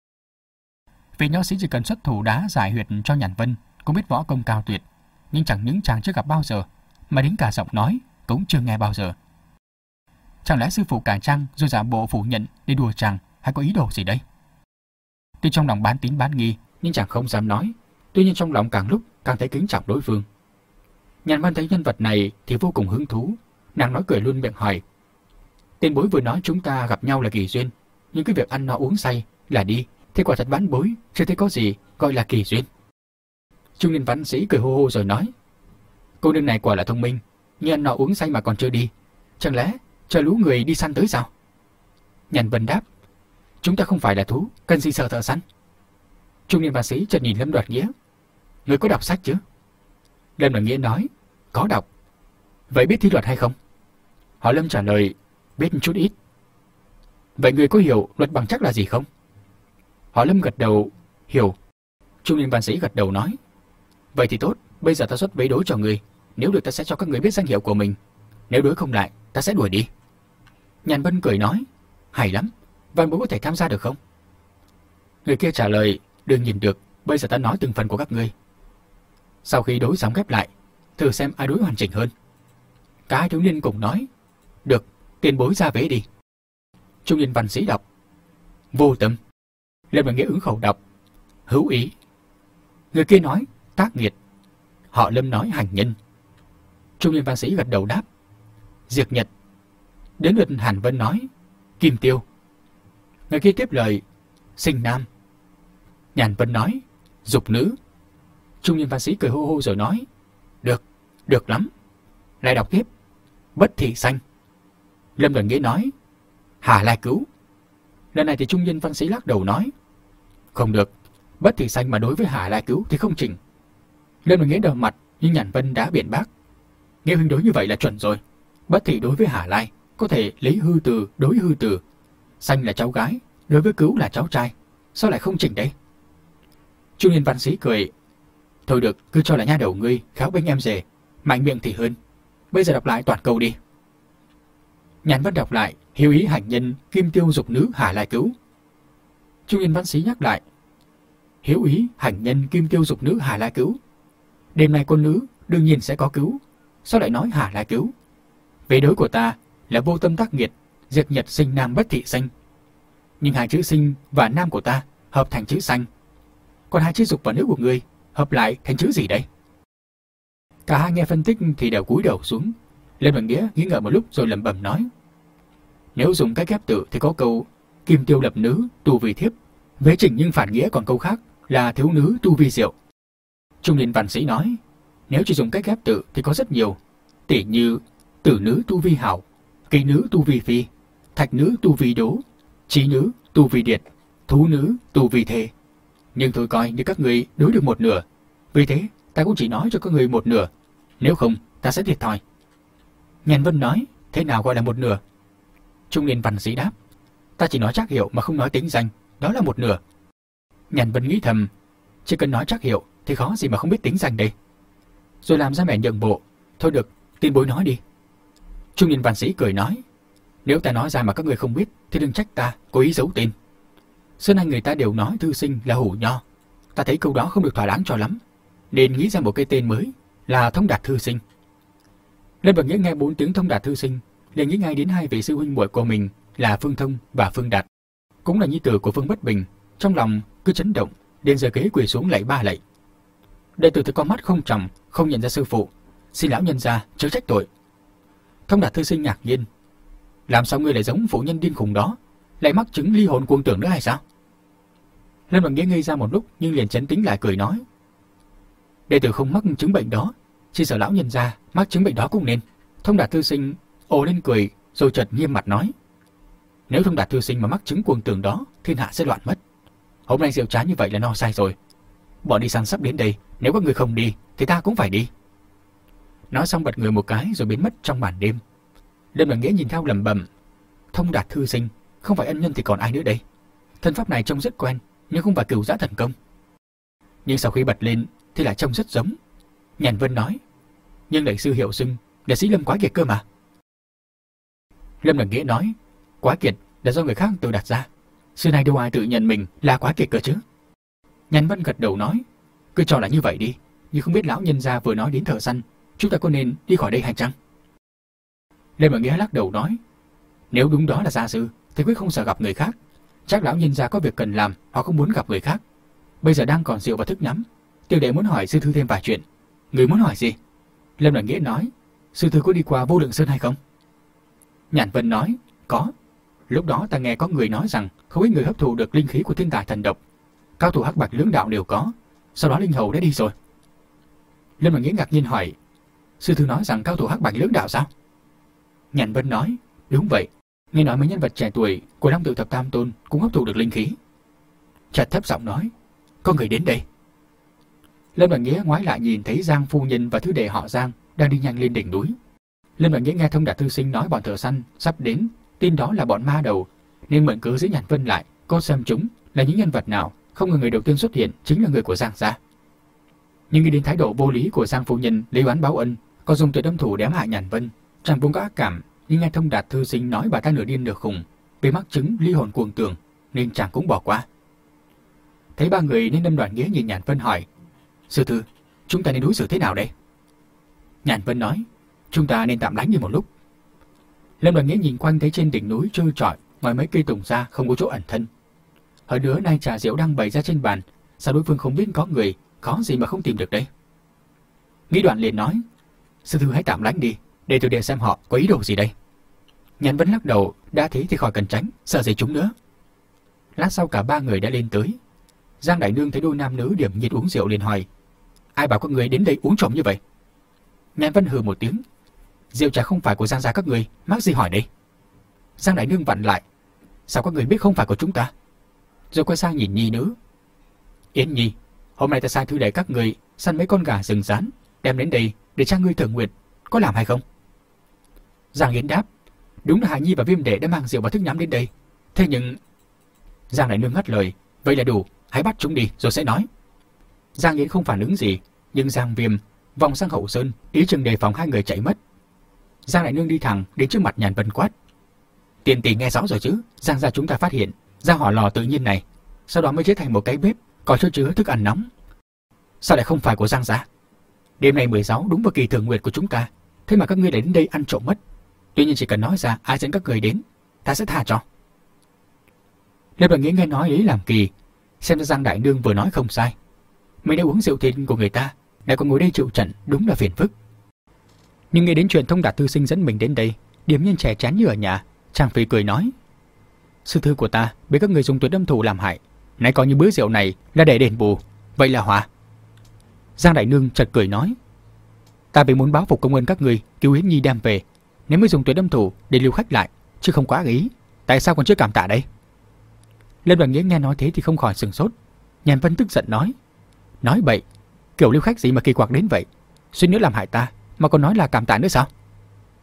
Vị nho sĩ chỉ cần xuất thủ đá giải huyệt cho Nhàn Vân cũng biết võ công cao tuyệt, nhưng chẳng những chàng chưa gặp bao giờ, mà đến cả giọng nói cũng chưa nghe bao giờ. Chẳng lẽ sư phụ cải trang rồi giả bộ phủ nhận để đùa chàng, hay có ý đồ gì đây? Tuy trong lòng bán tín bán nghi, nhưng chàng không dám nói. Tuy nhiên trong lòng càng lúc càng thấy kính trọng đối phương. Nhàn Vân thấy nhân vật này thì vô cùng hứng thú, nàng nói cười luôn miệng hỏi, tiền bối vừa nói chúng ta gặp nhau là kỳ duyên, nhưng cái việc ăn no uống say là đi, thì quả thật bán bối chưa thấy có gì gọi là kỳ duyên. Trung niên văn sĩ cười hô hô rồi nói, cô nương này quả là thông minh, nhưng ăn no uống say mà còn chưa đi, chẳng lẽ chờ lũ người đi săn tới sao? Nhàn Vân đáp, chúng ta không phải là thú, cần gì sợ thợ săn. Trung niên văn sĩ chợt nhìn Lâm Đoạt Nghĩa, người có đọc sách chứ? Lâm Đoạt Nghĩa nói, có đọc. Vậy biết thi luật hay không? Họ Lâm trả lời, biết chút ít. Vậy người có hiểu luật bằng chắc là gì không? Họ Lâm gật đầu, hiểu. Trung niên văn sĩ gật đầu nói, vậy thì tốt, bây giờ ta xuất vế đối cho người, nếu được ta sẽ cho các người biết danh hiệu của mình, nếu đối không lại ta sẽ đuổi đi. Nhàn Vân cười nói, hay lắm, văn bối có thể tham gia được không? Người kia trả lời, đương nhìn được, bây giờ ta nói từng phần của các ngươi. Sau khi đối sóng ghép lại, thử xem ai đối hoàn chỉnh hơn. Cả hai thiếu niên cùng nói, được, tiền bối ra vế đi. Trung niên văn sĩ đọc, vô tâm. Lâm Bằng Nghĩa ứng khẩu đọc, hữu ý. Người kia nói, tác nghiệt. Họ Lâm nói hành nhân. Trung niên văn sĩ gật đầu đáp, diệt nhật. Đến lượt Hàn Vân nói, kim tiêu. Người kia tiếp lời, sinh nam. Nhàn Vân nói, dục nữ. Trung niên văn sĩ cười hô hô rồi nói, được, được lắm. Lại đọc tiếp, bất thị sanh. Lâm Bằng Nghĩa nói, hà lai cứu. Lần này thì trung niên văn sĩ lắc đầu nói, không được, bất thị sanh mà đối với hà lai cứu thì không chỉnh. Lâm Bằng Nghĩa đờ mặt, nhưng Nhàn Vân đã biện bác, Nghĩa huynh đối như vậy là chuẩn rồi. Bất thị đối với hà lai có thể lấy hư từ đối hư từ, sanh là cháu gái, đối với cứu là cháu trai, sao lại không chỉnh đấy? Trung niên văn sĩ cười, thôi được, cứ cho là nha đầu ngươi khéo bênh em rể, mạnh miệng thì hơn. Bây giờ đọc lại toàn câu đi. Nhàn Vân đọc lại, hiếu ý hành nhân kim tiêu dục nữ hà lai cứu. Trung niên văn sĩ nhắc lại, hiếu ý hành nhân kim tiêu dục nữ hà lai cứu. Đêm nay con nữ đương nhiên sẽ có cứu, sao lại nói hà lai cứu? Về đối của ta là vô tâm tác nghiệt, diệt nhật sinh nam bất thị sanh. Nhưng hai chữ sinh và nam của ta hợp thành chữ sanh, còn hai chữ dục và nữ của ngươi hợp lại thành chữ gì đấy? Cả hai nghe phân tích thì đều cúi đầu xuống. Lâm Bằng Nghĩa nghĩ ngợi một lúc rồi lẩm bẩm nói, nếu dùng cách ghép tự thì có câu kim tiêu lập nữ tu vì thiếp, vế chỉnh nhưng phản nghĩa còn câu khác là thiếu nữ tu vi diệu. Trung niên văn sĩ nói, nếu chỉ dùng cách ghép tự thì có rất nhiều, tỉ như tử nữ tu vi hảo, kỳ nữ tu vi phi, thạch nữ tu vi đố, trí nữ tu vi điệt, thú nữ tu vi thề. Nhưng tôi coi như các người đối được một nửa, vì thế ta cũng chỉ nói cho các người một nửa, nếu không ta sẽ thiệt thòi. Nhàn Vân nói, thế nào gọi là một nửa? Trung niên văn sĩ đáp, ta chỉ nói trác hiệu mà không nói tính danh, đó là một nửa. Nhàn Vân nghĩ thầm, chỉ cần nói trác hiệu thì khó gì mà không biết tính danh đây. Rồi làm ra vẻ nhượng bộ, thôi được, tiền bối nói đi. Trung niên văn sĩ cười nói, nếu ta nói ra mà các người không biết thì đừng trách ta cố ý giấu tên. Xưa nay người ta đều nói thư sinh là hủ nho, ta thấy câu đó không được thỏa đáng cho lắm, nên nghĩ ra một cái tên mới là Thông Đạt thư sinh. Lâm Bằng Nghĩa nghe bốn tiếng Thông Đạt thư sinh, liền nghĩ ngay đến hai vị sư huynh muội của mình là Phương Thông và Phương Đạt, cũng là nhi tử của Phương Bất Bình, trong lòng cứ chấn động, liền giơ ghế quỳ xuống lạy ba lạy. Đệ tử thì có mắt không tròng, không nhận ra sư phụ, xin lão nhân gia chớ trách tội. Thông Đạt thư sinh ngạc nhiên, làm sao ngươi lại giống phụ nhân điên khùng đó, lại mắc chứng ly hồn cuồng tưởng nữa hay sao? Lâm Bằng Nghĩa ngây ra một lúc nhưng liền trấn tĩnh lại cười nói, đệ tử không mắc chứng bệnh đó, chỉ sợ lão nhân gia mắc chứng bệnh đó cũng nên. Thông Đạt thư sinh ồ lên cười, rồi chợt nghiêm mặt nói, nếu Thông Đạt thư sinh mà mắc chứng cuồng tưởng đó, thiên hạ sẽ loạn mất. Hôm nay rượu trá như vậy là no sai rồi. Bọn đi săn sắp đến đây, nếu các người không đi thì ta cũng phải đi. Nói xong bật người một cái rồi biến mất trong màn đêm. Lâm Bằng Nghĩa nhìn theo lẩm bẩm, Thông Đạt thư sinh không phải ân nhân thì còn ai nữa đây? Thân pháp này trông rất quen, nhưng không phải Cửu Giã thần công. Nhưng sau khi bật lên thì lại trông rất giống. Nhàn Vân nói, nhưng đại sư hiệu xưng là Sĩ Lâm Quá Kiệt cơ mà. Lâm Bằng Nghĩa nói, Quá Kiệt là do người khác tự đặt ra, xưa nay đâu ai tự nhận mình là Quá Kiệt cơ chứ. Nhàn Vân gật đầu nói, cứ cho là như vậy đi, nhưng không biết lão nhân gia vừa nói đến thợ săn, chúng ta có nên đi khỏi đây hay chăng? Lâm Bằng Nghĩa lắc đầu nói, nếu đúng đó là gia sư thì quyết không sợ gặp người khác, chắc lão nhân gia có việc cần làm hoặc không muốn gặp người khác. Bây giờ đang còn rượu và thức nhắm, tiểu đệ muốn hỏi sư thư thêm vài chuyện. Người muốn hỏi gì? Lâm Bằng Nghĩa nói, sư thư có đi qua Vô Lượng Sơn hay không? Nhàn Vân nói, có. Lúc đó ta nghe có người nói rằng không ít người hấp thụ được linh khí của thiên tài thần độc, cao thủ hắc bạch lưỡng đạo đều có. Sau đó linh hầu đã đi rồi. Lâm Bằng Nghĩa ngạc nhiên hỏi, sư thư nói rằng cao thủ hắc bạch lưỡng đạo sao? Nhàn Vân nói, đúng vậy. Nghe nói mấy nhân vật trẻ tuổi của Long Tự Thập Tam Tôn cũng hấp thụ được linh khí. Chợt thấp giọng nói, có người đến đây. Lâm Bằng Nghĩa ngoái lại nhìn thấy Giang phu nhân và thư đệ họ Giang đang đi nhanh lên đỉnh núi. Lâm Bằng Nghĩa nghe Thông Đạt thư sinh nói bọn thợ săn sắp đến, tin đó là bọn ma đầu, nên mượn cớ giữ Nhàn Vân lại, có xem chúng là những nhân vật nào. Không ngờ người đầu tiên xuất hiện chính là người của Giang gia. Nhưng nghĩ đến thái độ vô lý của Giang phu nhân lấy oán báo ân, có dùng tuyệt đâm thủ đếm hại Nhàn Vân, chẳng vốn có ác cảm. Nhưng nghe Thông Đạt thư sinh nói bà ta nửa điên nửa khùng, bị mắc chứng ly hồn cuồng tưởng, nên chàng cũng bỏ qua. Thấy ba người nên Lâm Đoàn Nghĩa nhìn Nhàn Vân hỏi, sư thư, chúng ta nên đối xử thế nào đây? Nhàn Vân nói, chúng ta nên tạm lánh đi một lúc. Lâm Đoàn Nghĩa nhìn quanh thấy trên đỉnh núi trơ trọi, ngoài mấy cây tùng ra không có chỗ ẩn thân. Hơn nữa nay trà rượu đang bày ra trên bàn, sao đối phương không biết có người, khó gì mà không tìm được đây? Nghĩ đoạn liền nói, sư thư hãy tạm lánh đi, để tôi để xem họ có ý đồ gì đây. Nhàn Vân lắc đầu, đã thế thì khỏi cần tránh, sợ gì chúng nữa. Lát sau cả ba người đã lên tới. Giang đại nương thấy đôi nam nữ điểm nhiệt uống rượu liền hỏi, ai bảo các người đến đây uống trộm như vậy? Nhàn Vân hừ một tiếng, rượu trà không phải của Giang gia các người, mắc gì hỏi đây? Giang đại nương vặn lại, sao các người biết không phải của chúng ta? Rồi quay sang nhìn nhi nữ, Yến Nhi, hôm nay ta sai thư đệ các người săn mấy con gà rừng rán, đem đến đây để tra ngươi thưởng nguyệt, có làm hay không? Giang Yến đáp, đúng là Hà Nhi và Viêm đệ đã mang rượu và thức nhắm đến đây. Thế nhưng... Giang đại nương ngắt lời, vậy là đủ, hãy bắt chúng đi rồi sẽ nói. Giang Yến không phản ứng gì, nhưng Giang Viêm vòng sang hậu sơn, ý chừng đề phòng hai người chạy mất. Giang đại nương đi thẳng đến trước mặt Nhàn Vân quát, tiền tỷ nghe rõ rồi chứ? Giang gia chúng ta phát hiện ra hỏa lò tự nhiên này, sau đó mới chế thành một cái bếp có chứa chứa thức ăn nóng. Sao lại không phải của Giang gia? Đêm nay mười sáu đúng vào kỳ thưởng nguyệt của chúng ta, thế mà các ngươi lại đến đây ăn trộm mất. Tuy nhiên chỉ cần nói ra ai dẫn các người đến, ta sẽ tha cho. Lâm Bằng Nghĩa nghe nói ấy làm kỳ, xem ra Giang đại nương vừa nói không sai. Mình đã uống rượu thịt của người ta, lại còn ngồi đây chịu trận, đúng là phiền phức. Nhưng nghe đến chuyện Thông Đạt thư sinh dẫn mình đến đây, điềm nhiên trẻ chán như ở nhà, chàng phi cười nói, sư thư của ta bị các người dùng tuyệt đâm thủ làm hại, nay coi như bữa rượu này là để đền bù, vậy là hỏa. Giang đại nương chợt cười nói, ta bị muốn báo phục công ơn các người cứu Yến Nhi đem về, nếu mới dùng tuyệt đâm thủ để lưu khách lại, chứ không quá ý, tại sao còn chưa cảm tạ đây? Lâm Đoàn Nghĩa nghe nói thế thì không khỏi sừng sốt. Nhàn Vân tức giận nói, nói bậy, kiểu lưu khách gì mà kỳ quặc đến vậy, suýt nữa làm hại ta mà còn nói là cảm tạ nữa sao?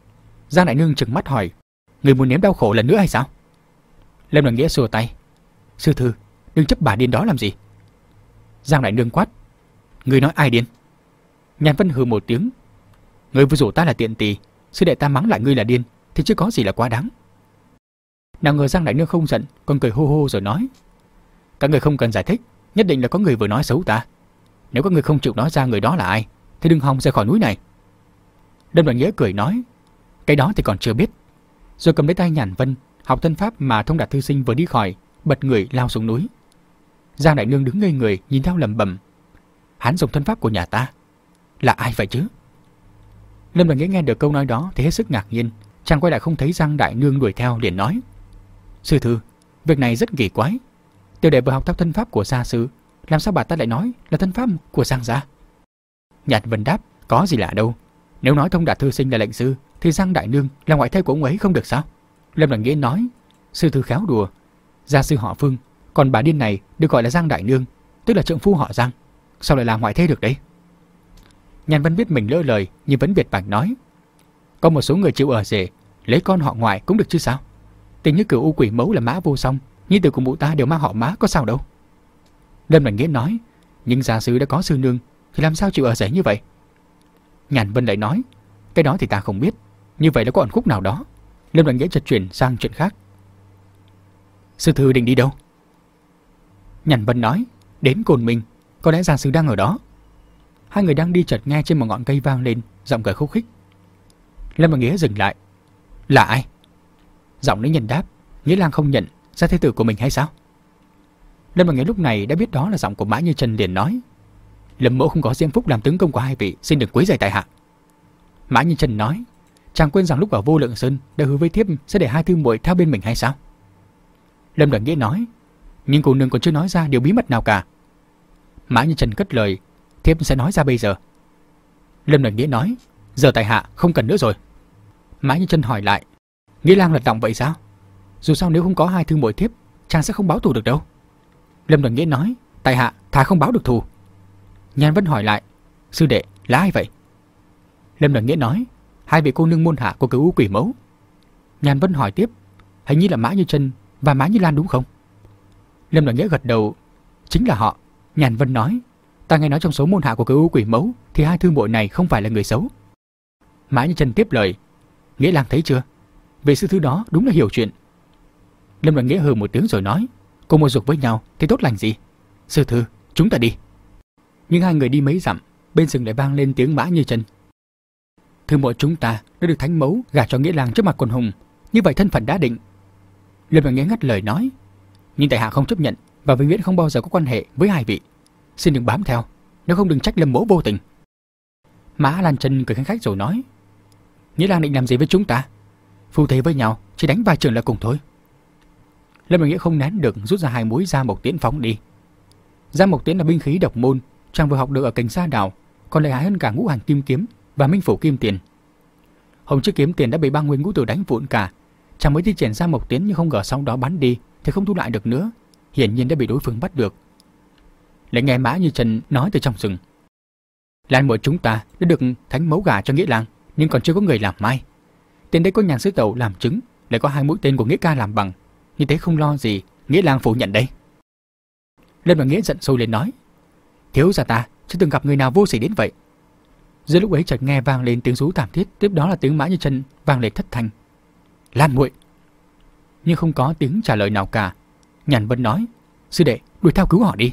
Giang đại nương trừng mắt hỏi: Người muốn nếm đau khổ lần nữa hay sao? Lâm Đoàn Nghĩa xua tay: Sư thư, đừng chấp bà điên đó làm gì. Giang đại nương quát: Người nói ai điên? Nhàn Vân hừ một tiếng: Người vừa rủ ta là tiện tỳ, sư đệ ta mắng lại ngươi là điên thì chưa có gì là quá đáng. Nào ngờ Giang đại nương không giận, còn cười hô hô rồi nói: Các người không cần giải thích, nhất định là có người vừa nói xấu ta. Nếu các người không chịu nói ra người đó là ai thì đừng hòng rời khỏi núi này. Lâm Đoàn Nghĩa cười nói: Cái đó thì còn chưa biết. Rồi cầm lấy tay Nhàn Vân, học thân pháp mà Thông Đạt thư sinh vừa đi khỏi, bật người lao xuống núi. Giang đại nương đứng ngây người nhìn theo lẩm bẩm: Hắn dùng thân pháp của nhà ta, là ai vậy chứ? Lâm Đoàn Nghĩa nghe được câu nói đó thì hết sức ngạc nhiên, chàng quay lại không thấy Giang đại nương đuổi theo, liền nói: Sư thư, việc này rất kỳ quái. Tiểu đệ vừa học theo thân pháp của gia sư, làm sao bà ta lại nói là thân pháp của Giang gia? Nhàn Vân đáp: Có gì lạ đâu. Nếu nói Thông Đạt thư sinh là lệnh sư thì Giang đại nương là ngoại thê của ông ấy không được sao? Lâm Đoàn Nghĩa nói: Sư thư khéo đùa. Gia sư họ Phương, còn bà điên này được gọi là Giang đại nương, tức là trượng phu họ Giang, sao lại là ngoại thê được đấy? Nhàn Vân biết mình lỡ lời nhưng vẫn biệt bạch nói: Có một số người chịu ở rể, lấy con họ ngoại cũng được chứ sao? Tình như cửu u quỷ mẫu là Mã Vô Song, nhi tử của mụ ta đều mang họ Mã, có sao đâu? Lâm Đoàn Nghĩa nói: Nhưng gia sư đã có sư nương thì làm sao chịu ở rể như vậy? Nhàn Vân lại nói: Cái đó thì ta không biết, như vậy là có ẩn khúc nào đó. Lâm Đoàn Nghĩa chợt chuyển sang chuyện khác: Sư thư định đi đâu? Nhàn Vân nói: Đến Côn Minh, có lẽ gia sư đang ở đó. Hai người đang đi chợt nghe trên một ngọn cây vang lên giọng cười khúc khích. Lâm Đoàn Nghĩa dừng lại: Là ai? Giọng nữ nhân đáp: Nghĩa lang không nhận ra thế tử của mình hay sao? Lâm Đoàn Nghĩa lúc này đã biết đó là giọng của Mã Như Chân, liền nói: Lâm mẫu không có diễm phúc làm tướng công của hai vị, xin đừng quấy rầy tại hạ. Mã Như Chân nói: Chàng quên rằng lúc ở Vô Lượng Sơn đã hứa với thiếp sẽ để hai thư muội theo bên mình hay sao? Lâm Đoàn Nghĩa nói: Nhưng cô nương còn chưa nói ra điều bí mật nào cả. Mã Như Chân cất lời: Thiếp sẽ nói ra bây giờ. Lâm Đoàn Nghĩa nói: Giờ tại hạ không cần nữa rồi. Mã Như Chân hỏi lại: Nghĩa lang lật lọng vậy sao? Dù sao nếu không có hai thư muội thiếp, chàng sẽ không báo thù được đâu. Lâm Đoàn Nghĩa nói: Tại hạ thà không báo được thù. Nhàn Vân hỏi lại: Sư đệ là ai vậy? Lâm Đoàn Nghĩa nói: Hai vị cô nương môn hạ của Cửu U Quỷ Mẫu. Nhàn Vân hỏi tiếp: Hình như là Mã Như Chân và Mã Như Lan đúng không? Lâm Đoàn Nghĩa gật đầu: Chính là họ. Nhàn Vân nói: Ta nghe nói trong số môn hạ của Cửu U Quỷ Mẫu thì hai thư muội này không phải là người xấu. Mã Như Chân tiếp lời: Nghĩa lang thấy chưa, vị sư thư đó đúng là hiểu chuyện. Lâm Đoàn Nghĩa hừ một tiếng rồi nói: Cùng một dục với nhau thì tốt lành gì? Sư thư, chúng ta đi. Nhưng hai người đi mấy dặm, bên rừng lại vang lên tiếng Mã Như Chân: Thư muội chúng ta đã được thánh mẫu gả cho Nghĩa lang trước mặt quần hùng, như vậy thân phận đã định. Lâm Đoàn Nghĩa ngắt lời nói: Nhưng tại hạ không chấp nhận và vĩnh viễn không bao giờ có quan hệ với hai vị, xin đừng bám theo, nếu không đừng trách Lâm mẫu vô tình. Mã Lan Chân cười khanh khách rồi nói: Nghĩa lang định làm gì với chúng ta? Phu thê với nhau chỉ đánh vài trường là cùng thôi. Lâm Đoàn Nghĩa không nén được rút ra hai mũi Gia Mộc Tiễn phóng đi. Gia Mộc Tiễn là binh khí độc môn, chàng vừa học được ở Cành Sa Đảo, còn lợi hại hơn cả Ngũ Hành Kim Kiếm và Minh Phủ Kim Tiền. Hồng Chiếc Kiếm Tiền đã bị Băng Nguyên Ngũ Tử đánh vụn cả, chàng mới thi triển Gia Mộc Tiễn nhưng không ngờ sau đó bắn đi thì không thu lại được nữa, hiển nhiên đã bị đối phương bắt được. Lại nghe Mã Như Chân nói từ trong rừng: Lan muội chúng ta đã được thánh mẫu gả cho Nghĩa lang, nhưng còn chưa có người làm mai. Tên đây có Nhàn sư tẩu làm chứng, lại có hai mũi tên của Nghĩa ca làm bằng, như thế không lo gì Nghĩa lang phủ nhận đây. Lâm Đoàn Nghĩa giận sôi lên nói: Thiếu gia ta chưa từng gặp người nào vô sỉ đến vậy. Giữa lúc ấy chợt nghe vang lên tiếng rú thảm thiết, tiếp đó là tiếng Mã Như Chân vang lên thất thanh: Lan muội. Nhưng không có tiếng trả lời nào cả. Nhàn Vân nói: Sư đệ, đuổi theo cứu họ đi.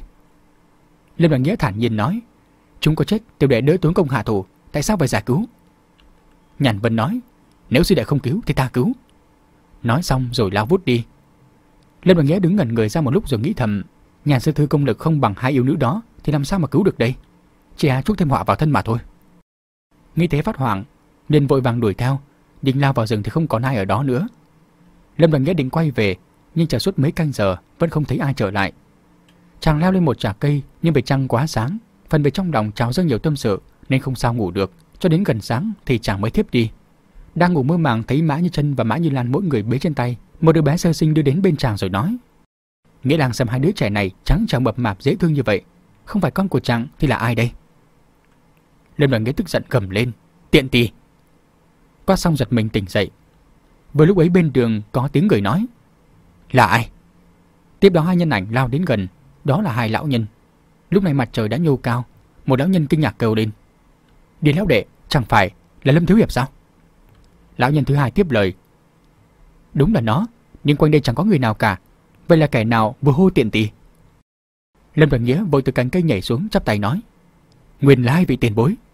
Lâm Đoàn Nghĩa thản nhiên nói: Chúng có chết, tiểu đệ đỡ tốn công hạ thủ, tại sao phải giải cứu? Nhàn Vân nói: Nếu sư đệ không cứu thì ta cứu. Nói xong rồi lao vút đi. Lâm Đoàn Nghĩa đứng ngẩn người ra một lúc rồi nghĩ thầm: Nhàn sư thư công lực không bằng hai yêu nữ đó thì làm sao mà cứu được đây? Chỉ là chuốc thêm họa vào thân mà thôi. Nghĩ thế phát hoảng nên vội vàng đuổi theo, định lao vào rừng thì không còn ai ở đó nữa. Lâm Đoàn Nghĩa định quay về, nhưng chờ suốt mấy canh giờ vẫn không thấy ai trở lại. Chàng leo lên một chạc cây, nhưng vì trăng quá sáng, phần về trong lòng trào dâng nhiều tâm sự nên không sao ngủ được, cho đến gần sáng thì chàng mới thiếp đi. Đang ngủ mơ màng thấy Mã Như Chân và Mã Như Lan mỗi người bế trên tay một đứa bé sơ sinh đưa đến bên chàng rồi nói: Nghĩa lang xem hai đứa trẻ này trắng trẻo mập mạp dễ thương như vậy, không phải con của chàng thì là ai đây? Lâm Đoàn Nghĩa tức giận gầm lên: Tiện tỳ! Quát xong giật mình tỉnh dậy. Vừa lúc ấy bên đường có tiếng người nói: "Là ai?" Tiếp đó hai nhân ảnh lao đến gần, đó là hai lão nhân. Lúc này mặt trời đã nhô cao, một lão nhân kinh ngạc kêu lên: "Điền lão đệ, chẳng phải là Lâm thiếu hiệp sao?" Lão nhân thứ hai tiếp lời: "Đúng là nó, nhưng quanh đây chẳng có người nào cả. Vậy là kẻ nào vừa hô tiện tỷ?" Lâm Đoàn Nghĩa vội từ cành cây nhảy xuống, chắp tay nói: "Nguyên là hai vị tiền bối."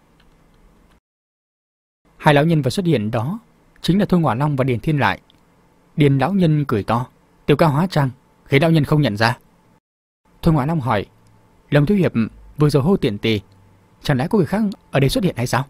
Hai lão nhân vừa xuất hiện đó chính là Thôi Ngọa Long và Điền Thiên Lại. Điền lão nhân cười to, tiểu ca hóa trang, khiến lão nhân không nhận ra. Thôi Ngọa Long hỏi: "Lâm thiếu hiệp vừa rồi hô tiện tỷ, chẳng lẽ có người khác ở đây xuất hiện hay sao?"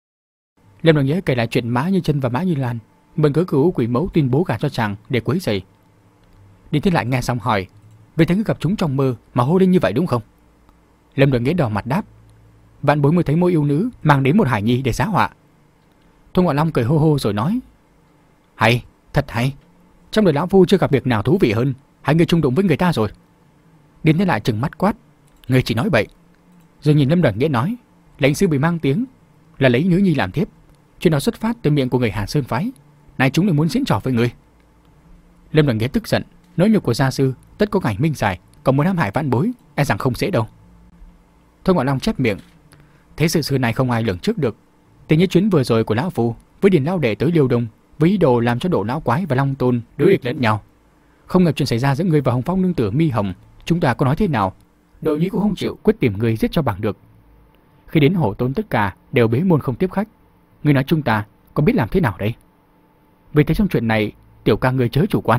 Lâm Đoàn Nghĩa kể lại chuyện Mã Như Chân và Mã Như Lan mượn cớ cửu quỷ mẫu tuyên bố gả cho chàng để quấy rầy. Điền Thiên Lại nghe xong hỏi: "Vậy thấy ngươi gặp chúng trong mơ mà hô lên như vậy đúng không?" Lâm Đoàn Nghĩa đỏ mặt đáp: "Vạn bối mới thấy mỗi yêu nữ mang đến một hải nhi để xá họa." Thôi Ngọa Long cười hô hô rồi nói: "Hay, thật hay. Trong đời lão phu chưa gặp việc nào thú vị hơn, hai người chung đụng với người ta rồi." Điền Thiên Lại trừng mắt quát: "Ngươi chỉ nói bậy." Rồi nhìn Lâm Đoàn Nghĩa nói: "Lãnh sư bị mang tiếng là lấy nữ nhi làm thiếp, chuyện đó xuất phát từ miệng của người Hà Sơn phái, nay chúng lại muốn diễn trò với ngươi." Lâm Đoàn Nghĩa tức giận, nói nhục của gia sư tất có ngày minh giải, còn muốn hãm hại vãn bối e rằng không dễ đâu. Thôi Ngọa Long chép miệng: "Thế sự xưa này không ai lường trước được. Tình như chuyến vừa rồi của lão phu với Điền lão đệ tới Liêu Đông với ý đồ làm cho Độ lão quái và Long Tôn đối địch lẫn nhau. Không ngờ chuyện xảy ra giữa ngươi và Hồng Phong nương tử Mi Hồng, chúng ta có nói thế nào, Độ Nhĩ cũng không chịu quyết tìm ngươi giết cho bằng được. Khi đến Hổ Tôn tất cả đều bế môn không tiếp khách, ngươi nói chúng ta có biết làm thế nào đây? Vì thế trong chuyện này, tiểu ca ngươi chớ chủ quan."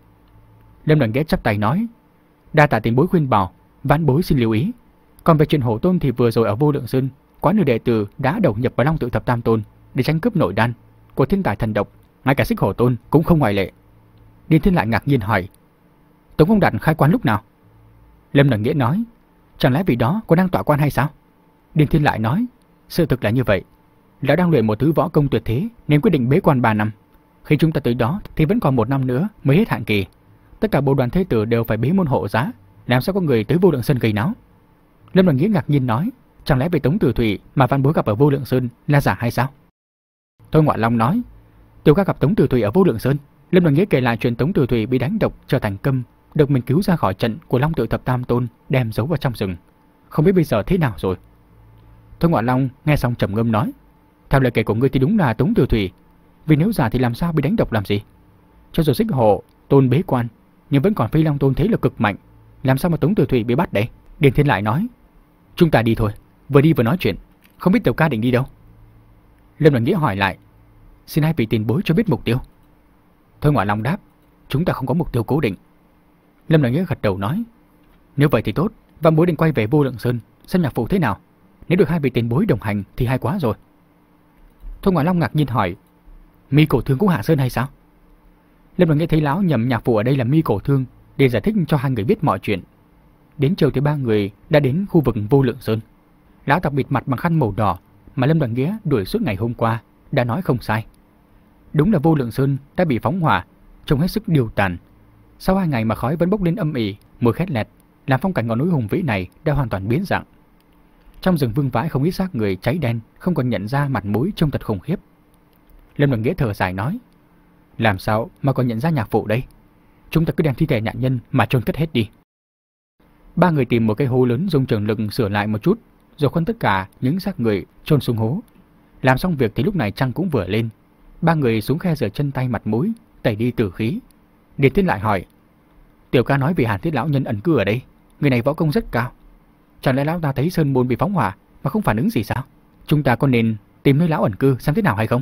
Lâm Đoàn Nghĩa chắp tay nói: "Đa tạ tiền bối khuyên bảo, vãn bối xin lưu ý. Còn về chuyện Hổ Tôn thì vừa rồi ở Vô Lượng Sơn, quá nhiều đệ tử đã đầu nhập vào Long Tự Thập Tam Tôn để tranh cướp nội đan của thiên tài thần độc, ngay cả Xích Hổ Tôn cũng không ngoại lệ." Điền Thiên Lại ngạc nhiên hỏi: "Tống Công Đạt khai quan lúc nào?" Lâm Đoàn Nghĩa nói: "Chẳng lẽ vị đó có đang tọa quan hay sao?" Điền Thiên Lại nói: "Sự thực là như vậy. Lão đang luyện một thứ võ công tuyệt thế nên quyết định bế quan ba năm. Khi chúng ta tới đó thì vẫn còn một năm nữa mới hết hạn kỳ. Tất cả bộ đoàn thế tử đều phải bế môn hộ giá, làm sao có người tới Vô Lượng Sơn gây náo?" Lâm Đoàn Nghĩa ngạc nhiên nói: "Chẳng lẽ về Tống Tử Thủy mà vãn bối gặp ở Vô Lượng Sơn là giả hay sao?" Thôi Ngọa Long nói: "Tiểu ca gặp Tống Tử Thủy ở Vô Lượng Sơn." Lâm Đoàn Nghĩa kể lại chuyện Tống Tử Thủy bị đánh độc trở thành câm, được mình cứu ra khỏi trận của Long Tự Thập Tam Tôn, đem giấu vào trong rừng. Không biết bây giờ thế nào rồi. Thôi Ngọa Long nghe xong trầm ngâm nói: "Theo lời kể của ngươi thì đúng là Tống Tử Thủy, vì nếu giả thì làm sao bị đánh độc làm gì? Cho dù Xích Hổ Tôn bế quan, nhưng vẫn còn Phi Long Tôn thế lực cực mạnh, làm sao mà Tống Tử Thủy bị bắt đấy?" Điền Thiên Lại nói: "Chúng ta đi thôi." Vừa đi vừa nói chuyện, không biết tiểu ca định đi đâu. Lâm Đoàn Nghĩa hỏi lại: "Xin hai vị tiền bối cho biết mục tiêu." Thôi Ngọa Long đáp: "Chúng ta không có mục tiêu cố định." Lâm Đoàn Nghĩa gật đầu nói: "Nếu vậy thì tốt, vãn bối định quay về Vô Lượng Sơn xem nhạc phụ thế nào. Nếu được hai vị tiền bối đồng hành thì hay quá rồi." Thôi Ngọa Long ngạc nhiên hỏi: "Mi Cổ Thương cũng hạ sơn hay sao?" Lâm Đoàn Nghĩa thấy lão nhầm nhạc phụ ở đây là Mi Cổ Thương để giải thích cho hai người biết mọi chuyện. Đến chiều thì ba người đã đến khu vực Vô Lượng Sơn. Lão đặc biệt mặt bằng khăn màu đỏ mà Lâm Đoàn Nghĩa đuổi suốt ngày hôm qua đã nói không sai. Đúng là Vô Lượng Sơn đã bị phóng hỏa, trông hết sức điều tàn. Sau hai ngày mà khói vẫn bốc lên âm ỉ, mùi khét lẹt, làm phong cảnh ngọn núi hùng vĩ này đã hoàn toàn biến dạng. Trong rừng vương vãi không ít xác người cháy đen, không còn nhận ra mặt mũi trông thật khủng khiếp. Lâm Đoàn Nghĩa thở dài nói: "Làm sao mà còn nhận ra nhạc phụ đây? Chúng ta cứ đem thi thể nạn nhân mà chôn cất hết đi." Ba người tìm một cái hố lớn dùng trường lực sửa lại một chút, rồi khuân tất cả những xác người chôn xuống hố. Làm xong việc thì lúc này trăng cũng vừa lên. Ba người xuống khe rửa chân tay mặt mũi, tẩy đi tử khí. Điền Thiên Lại hỏi: "Tiểu ca nói vì Hàn Thiết lão nhân ẩn cư ở đây, người này võ công rất cao. Chẳng lẽ lão ta thấy sơn môn bị phóng hỏa mà không phản ứng gì sao? Chúng ta có nên tìm nơi lão ẩn cư xem thế nào hay không?"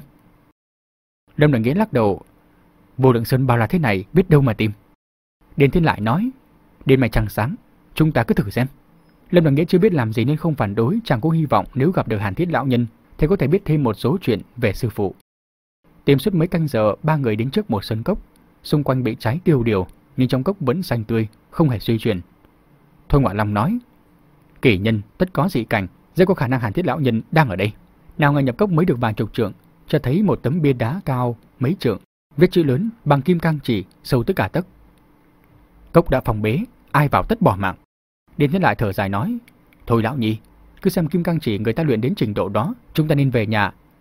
Lâm Đoàn Nghĩa lắc đầu: "Vô Lượng Sơn bao la thế này, biết đâu mà tìm." Điền Thiên Lại nói: "Đêm mai trăng sáng, chúng ta cứ thử xem." Lâm Đoàn Nghĩa chưa biết làm gì nên không phản đối, chẳng có hy vọng nếu gặp được Hàn Thiết lão nhân thì có thể biết thêm một số chuyện về sư phụ. Tìm suốt mấy canh giờ, ba người đến trước một sân cốc, xung quanh bị cháy tiêu điều, nhưng trong cốc vẫn xanh tươi, không hề suy chuyển. Thôi Ngọa Long nói: "Kỳ nhân tất có dị cảnh, rất có khả năng Hàn Thiết lão nhân đang ở đây." Nào ngờ nhập cốc mới được vài chục trượng, cho thấy một tấm bia đá cao mấy trượng, viết chữ lớn bằng kim cang chỉ, sâu tới cả tấc: "Cốc đã phòng bế, ai vào tất bỏ mạng." Điền Thiên Lại thở dài nói: "Thôi lão nhị, cứ xem kim cang chỉ người ta luyện đến trình độ đó, chúng ta nên về nhà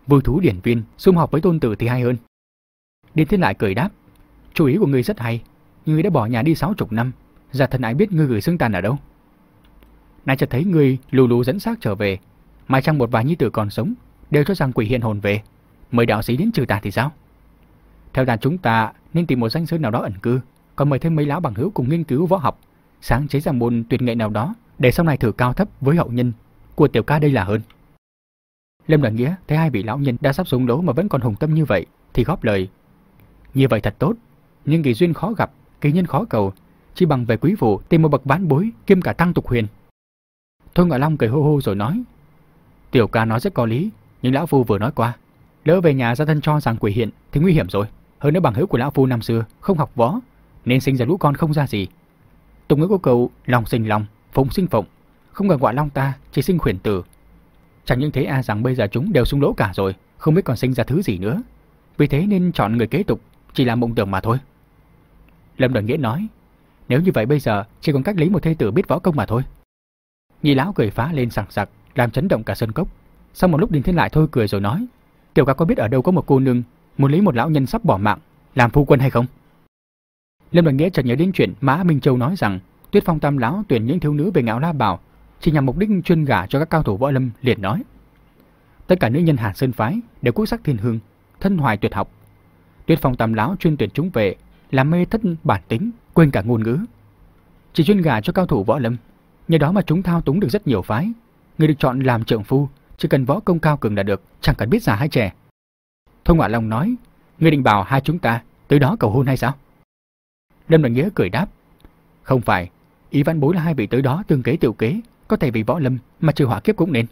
vui thú điển viên sum họp với tôn tử thì hay hơn. Điền Thiên lại cười đáp, chủ ý của ngươi rất hay, nhưng ngươi đã bỏ nhà đi sáu chục năm, giả thân ai biết ngươi gửi xương tàn ở đâu. Nay chợt thấy ngươi lù lù dẫn xác trở về, mà chẳng một vài nhi tử còn sống đều cho rằng quỷ hiện hồn về, mời đạo sĩ đến trừ tà thì sao? Theo đàn chúng ta nên tìm một danh sơn nào đó ẩn cư, còn mời thêm mấy lão bằng hữu cùng nghiên cứu võ học, sáng chế ra môn tuyệt nghệ nào đó để sau này thử cao thấp với hậu nhân của tiểu ca đây là hơn. Lâm Đoàn Nghĩa thấy hai vị lão nhân đã sắp xuống lỗ mà vẫn còn hùng tâm như vậy thì góp lời, như vậy thật tốt, nhưng kỳ duyên khó gặp, kỳ nhân khó cầu, chỉ bằng về quý phủ tìm một bậc vãn bối kiêm cả tăng tục huyền. Thôi Ngọ Long cười hô hô rồi nói, tiểu ca nói rất có lý, nhưng lão phu vừa nói qua, lỡ về nhà gia thân cho rằng quỷ hiện thì nguy hiểm rồi. Hơn nữa bằng hữu của lão phu năm xưa không học võ nên sinh ra lũ con không ra gì. Tục ngữ có câu lòng sinh lòng, phụng sinh phụng, không cần gọi long ta chỉ sinh khuyển tử. Chẳng những thế a rằng bây giờ chúng đều sung lỗ cả rồi, không biết còn sinh ra thứ gì nữa. Vì thế nên chọn người kế tục chỉ là mộng tưởng mà thôi. Lâm Đoàn Nghĩa nói, nếu như vậy bây giờ chỉ còn cách lấy một thê tử biết võ công mà thôi. Nhị lão cười phá lên sảng sặc, làm chấn động cả sân cốc. Sau một lúc Điền Thiên lại thôi cười rồi nói, tiểu ca có biết ở đâu có một cô nương muốn lấy một lão nhân sắp bỏ mạng làm phu quân hay không? Lâm Đoàn Nghĩa chợt nhớ đến chuyện Mã Minh Châu nói rằng Tuyết Phong Tam lão tuyển những thiếu nữ về Ngạo La Bảo chỉ nhằm mục đích chuyên gả cho các cao thủ võ lâm, liền nói, tất cả nữ nhân Hàn Sơn phái đều quốc sắc thiên hương, thân hoài tuyệt học. Tuyết Phong Tam lão chuyên tuyển chúng về làm mê thất bản tính, quên cả ngôn ngữ, chỉ chuyên gả cho cao thủ võ lâm. Nhờ đó mà chúng thao túng được rất nhiều phái. Người được chọn làm trượng phu chỉ cần võ công cao cường là được, chẳng cần biết già hay trẻ. Thôi Ngọ Long nói, ngươi định bảo hai chúng ta tới đó cầu hôn hay sao? Lâm Đoàn Nghĩa cười đáp, không phải, ý vãn bối là hai vị tới đó tương kế tiểu kế, có thể vì võ lâm mà trừ họa kiếp cũng nên.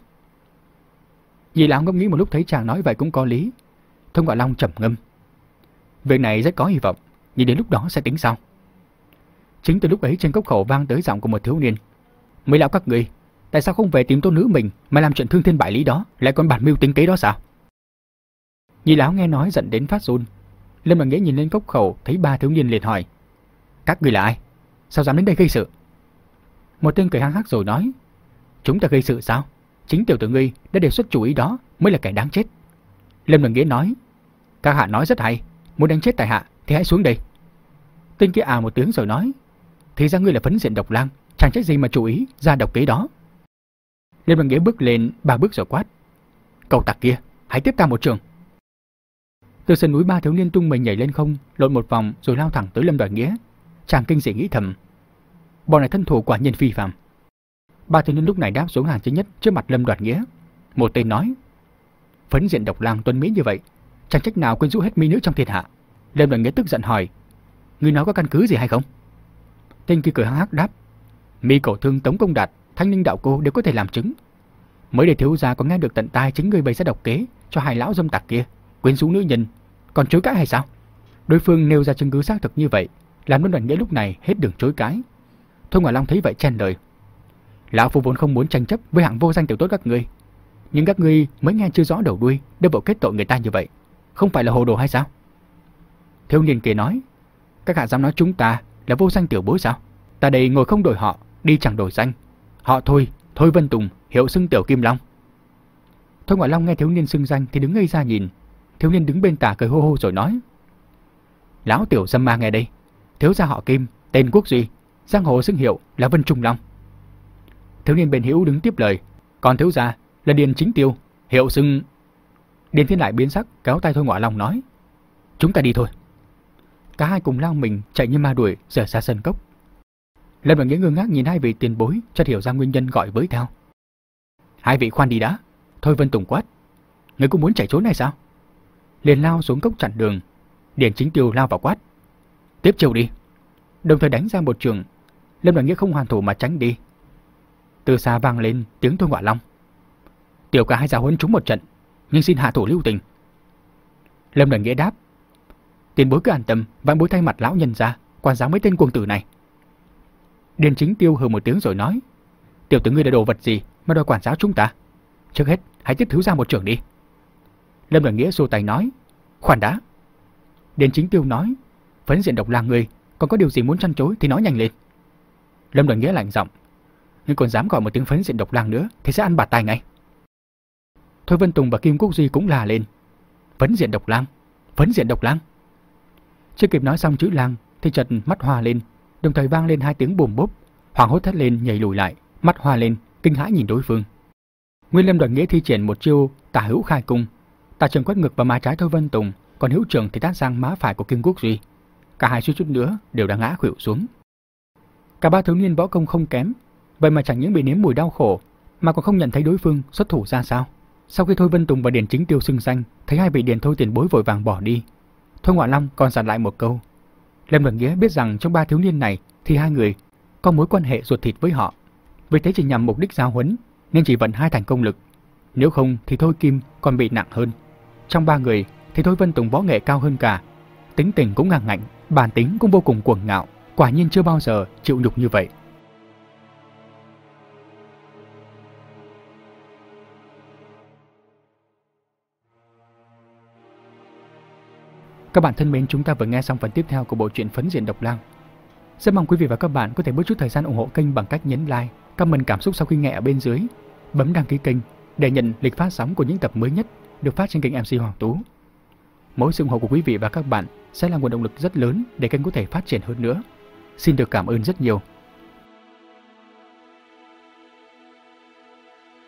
Nhị lão ngẫm nghĩ một lúc thấy chàng nói vậy cũng có lý. Thôi Ngọ Long trầm ngâm, việc này rất có hy vọng, nhưng đến lúc đó sẽ tính sao? Chính từ lúc ấy trên cốc khẩu vang tới giọng của một thiếu niên, mấy lão các ngươi, tại sao không về tìm tôn nữ mình mà làm chuyện thương thiên bại lý đó, lại còn bản mưu tính kế đó sao? Nhị lão nghe nói giận đến phát run. Lâm Đoàn Nghĩa nhìn lên cốc khẩu thấy ba thiếu niên liền hỏi, các ngươi là ai? Sao dám đến đây gây sự? Một tên cười hăng hắc rồi nói, chúng ta gây sự sao? Chính tiểu tử ngươi đã đề xuất chủ ý đó mới là kẻ đáng chết. Lâm Đoàn Nghĩa nói, các hạ nói rất hay, muốn đánh chết tại hạ thì hãy xuống đây. Tên kia à một tiếng rồi nói, thì ra ngươi là phấn diện độc lang, chẳng trách gì mà chủ ý ra độc kế đó. Lâm Đoàn Nghĩa bước lên ba bước rồi quát, cậu tặc kia, hãy tiếp ta một trường. Từ sườn núi ba thiếu niên tung mình nhảy lên không, lộn một vòng rồi lao thẳng tới Lâm Đoàn Nghĩa. Chàng kinh dị nghĩ thầm, bọn này thân thủ quả nhiên phi phàm. Ba thiếu niên lúc này đáp xuống hàng thứ nhất trước mặt Lâm Đoàn Nghĩa. Một tên nói, phấn diện độc lang tuấn mỹ như vậy, chẳng trách nào quyến rũ hết mỹ nữ trong thiên hạ. Lâm Đoàn Nghĩa tức giận hỏi, ngươi nói có căn cứ gì hay không? Tên kia cười hăng hắc đáp, Mi Cổ Thương, Tống Công Đạt, Thanh Ninh Đạo Cô đều có thể làm chứng. Mới để thiếu gia có nghe được tận tai chính người bày ra độc kế cho hai lão dâm tặc kia quyến rũ nữ nhân, còn chối cãi hay sao? Đối phương nêu ra chứng cứ xác thực như vậy, làm Lâm Đoàn Nghĩa lúc này hết đường chối cãi. Thôi Ngọ Long thấy vậy chen lời, lão phu vốn không muốn tranh chấp với hạng vô danh tiểu tốt các ngươi, nhưng các ngươi mới nghe chưa rõ đầu đuôi đã vội kết tội người ta như vậy, không phải là hồ đồ hay sao? Thiếu niên kia nói, các hạ dám nói chúng ta là vô danh tiểu bối sao? Ta đây ngồi không đổi họ, đi chẳng đổi danh. Họ Thôi, Thôi Vân Tùng, hiệu xưng Tiểu Kim Long. Thôi Ngọ Long nghe thiếu niên xưng danh thì đứng ngây ra nhìn. Thiếu niên đứng bên tả cười hô hô rồi nói, lão tiểu dâm ma nghe đây, thiếu gia họ Kim, tên Quốc Duy, giang hồ xưng hiệu là Vân Trung Long. Thiếu niên bên hữu đứng tiếp lời, còn thiếu gia là Điền Chính Tiêu, hiệu xưng. Điền Thiên lại biến sắc kéo tay Thôi Ngọ Long nói, chúng ta đi thôi. Cả hai cùng lao mình chạy như ma đuổi rời xa sân cốc. Lâm Đoàn Nghĩa ngơ ngác nhìn hai vị tiền bối, chợt hiểu ra nguyên nhân gọi với theo. Hai vị khoan đi đã. Thôi Vân Tùng quát, người cũng muốn chạy trốn hay sao? Liền lao xuống cốc chặn đường. Điền Chính Tiêu lao vào quát, tiếp chiêu đi, đồng thời đánh ra một trường. Lâm Đoàn Nghĩa không hoàn thủ mà tránh đi. Từ xa vang lên tiếng Thôi Ngọ Long, tiểu ca hai giáo huấn chúng một trận, nhưng xin hạ thủ lưu tình. Lâm Đoàn Nghĩa đáp, tiền bối cứ an tâm, vãn bối thay mặt lão nhân ra quản giáo mấy tên cuồng tử này. Điền Chính Tiêu hừ một tiếng rồi nói, tiểu tử ngươi là đồ vật gì mà đòi quản giáo chúng ta? Trước hết hãy tiếp thiếu ra một trường đi. Lâm Đoàn Nghĩa xô tay nói, khoan đã. Điền Chính Tiêu nói, phấn diện độc lang ngươi còn có điều gì muốn chăn chối thì nói nhanh lên. Lâm Đoàn Nghĩa lạnh giọng, ngươi còn dám gọi một tiếng phấn diện độc lang nữa thì sẽ ăn bạt tai ngay. Thôi Vân Tùng và Kim Quốc Duy cũng la lên. Phấn diện độc lang, phấn diện độc lang. Chưa kịp nói xong chữ lang thì chợt mắt hoa lên, đồng thời vang lên hai tiếng bùm bốp, hoảng hốt thét lên nhảy lùi lại, mắt hoa lên, kinh hãi nhìn đối phương. Nguyên Lâm Đoàn Nghĩa thi triển một chiêu tả hữu khai cung, tả trường quét ngực vào má trái Thôi Vân Tùng, còn hữu trường thì tát sang má phải của Kim Quốc Duy. Cả hai suýt chút nữa đều đã ngã khuỵu xuống. Cả ba thiếu niên võ công không kém, vậy mà chẳng những bị nếm mùi đau khổ mà còn không nhận thấy đối phương xuất thủ ra sao. Sau khi Thôi Vân Tùng và Điền Chính Tiêu xưng danh, thấy hai vị Điền Thôi tiền bối vội vàng bỏ đi, Thôi Ngọa Long còn dặn lại một câu. Lâm Đoàn Nghĩa biết rằng trong ba thiếu niên này thì hai người có mối quan hệ ruột thịt với họ, vì thế chỉ nhằm mục đích giao huấn nên chỉ vận hai thành công lực, nếu không thì Thôi Kim còn bị nặng hơn. Trong ba người thì Thôi Vân Tùng võ nghệ cao hơn cả, tính tình cũng ngang ngạnh, bản tính cũng vô cùng cuồng ngạo, quả nhiên chưa bao giờ chịu nhục như vậy. Các bạn thân mến, chúng ta vừa nghe xong phần tiếp theo của bộ truyện Phấn Diện Độc Lang. Rất mong quý vị và các bạn có thể bớt chút thời gian ủng hộ kênh bằng cách nhấn like, comment cảm xúc sau khi nghe ở bên dưới, bấm đăng ký kênh để nhận lịch phát sóng của những tập mới nhất được phát trên kênh em xê Hoàng Tú. Mỗi sự ủng hộ của quý vị và các bạn sẽ là nguồn động lực rất lớn để kênh có thể phát triển hơn nữa. Xin được cảm ơn rất nhiều.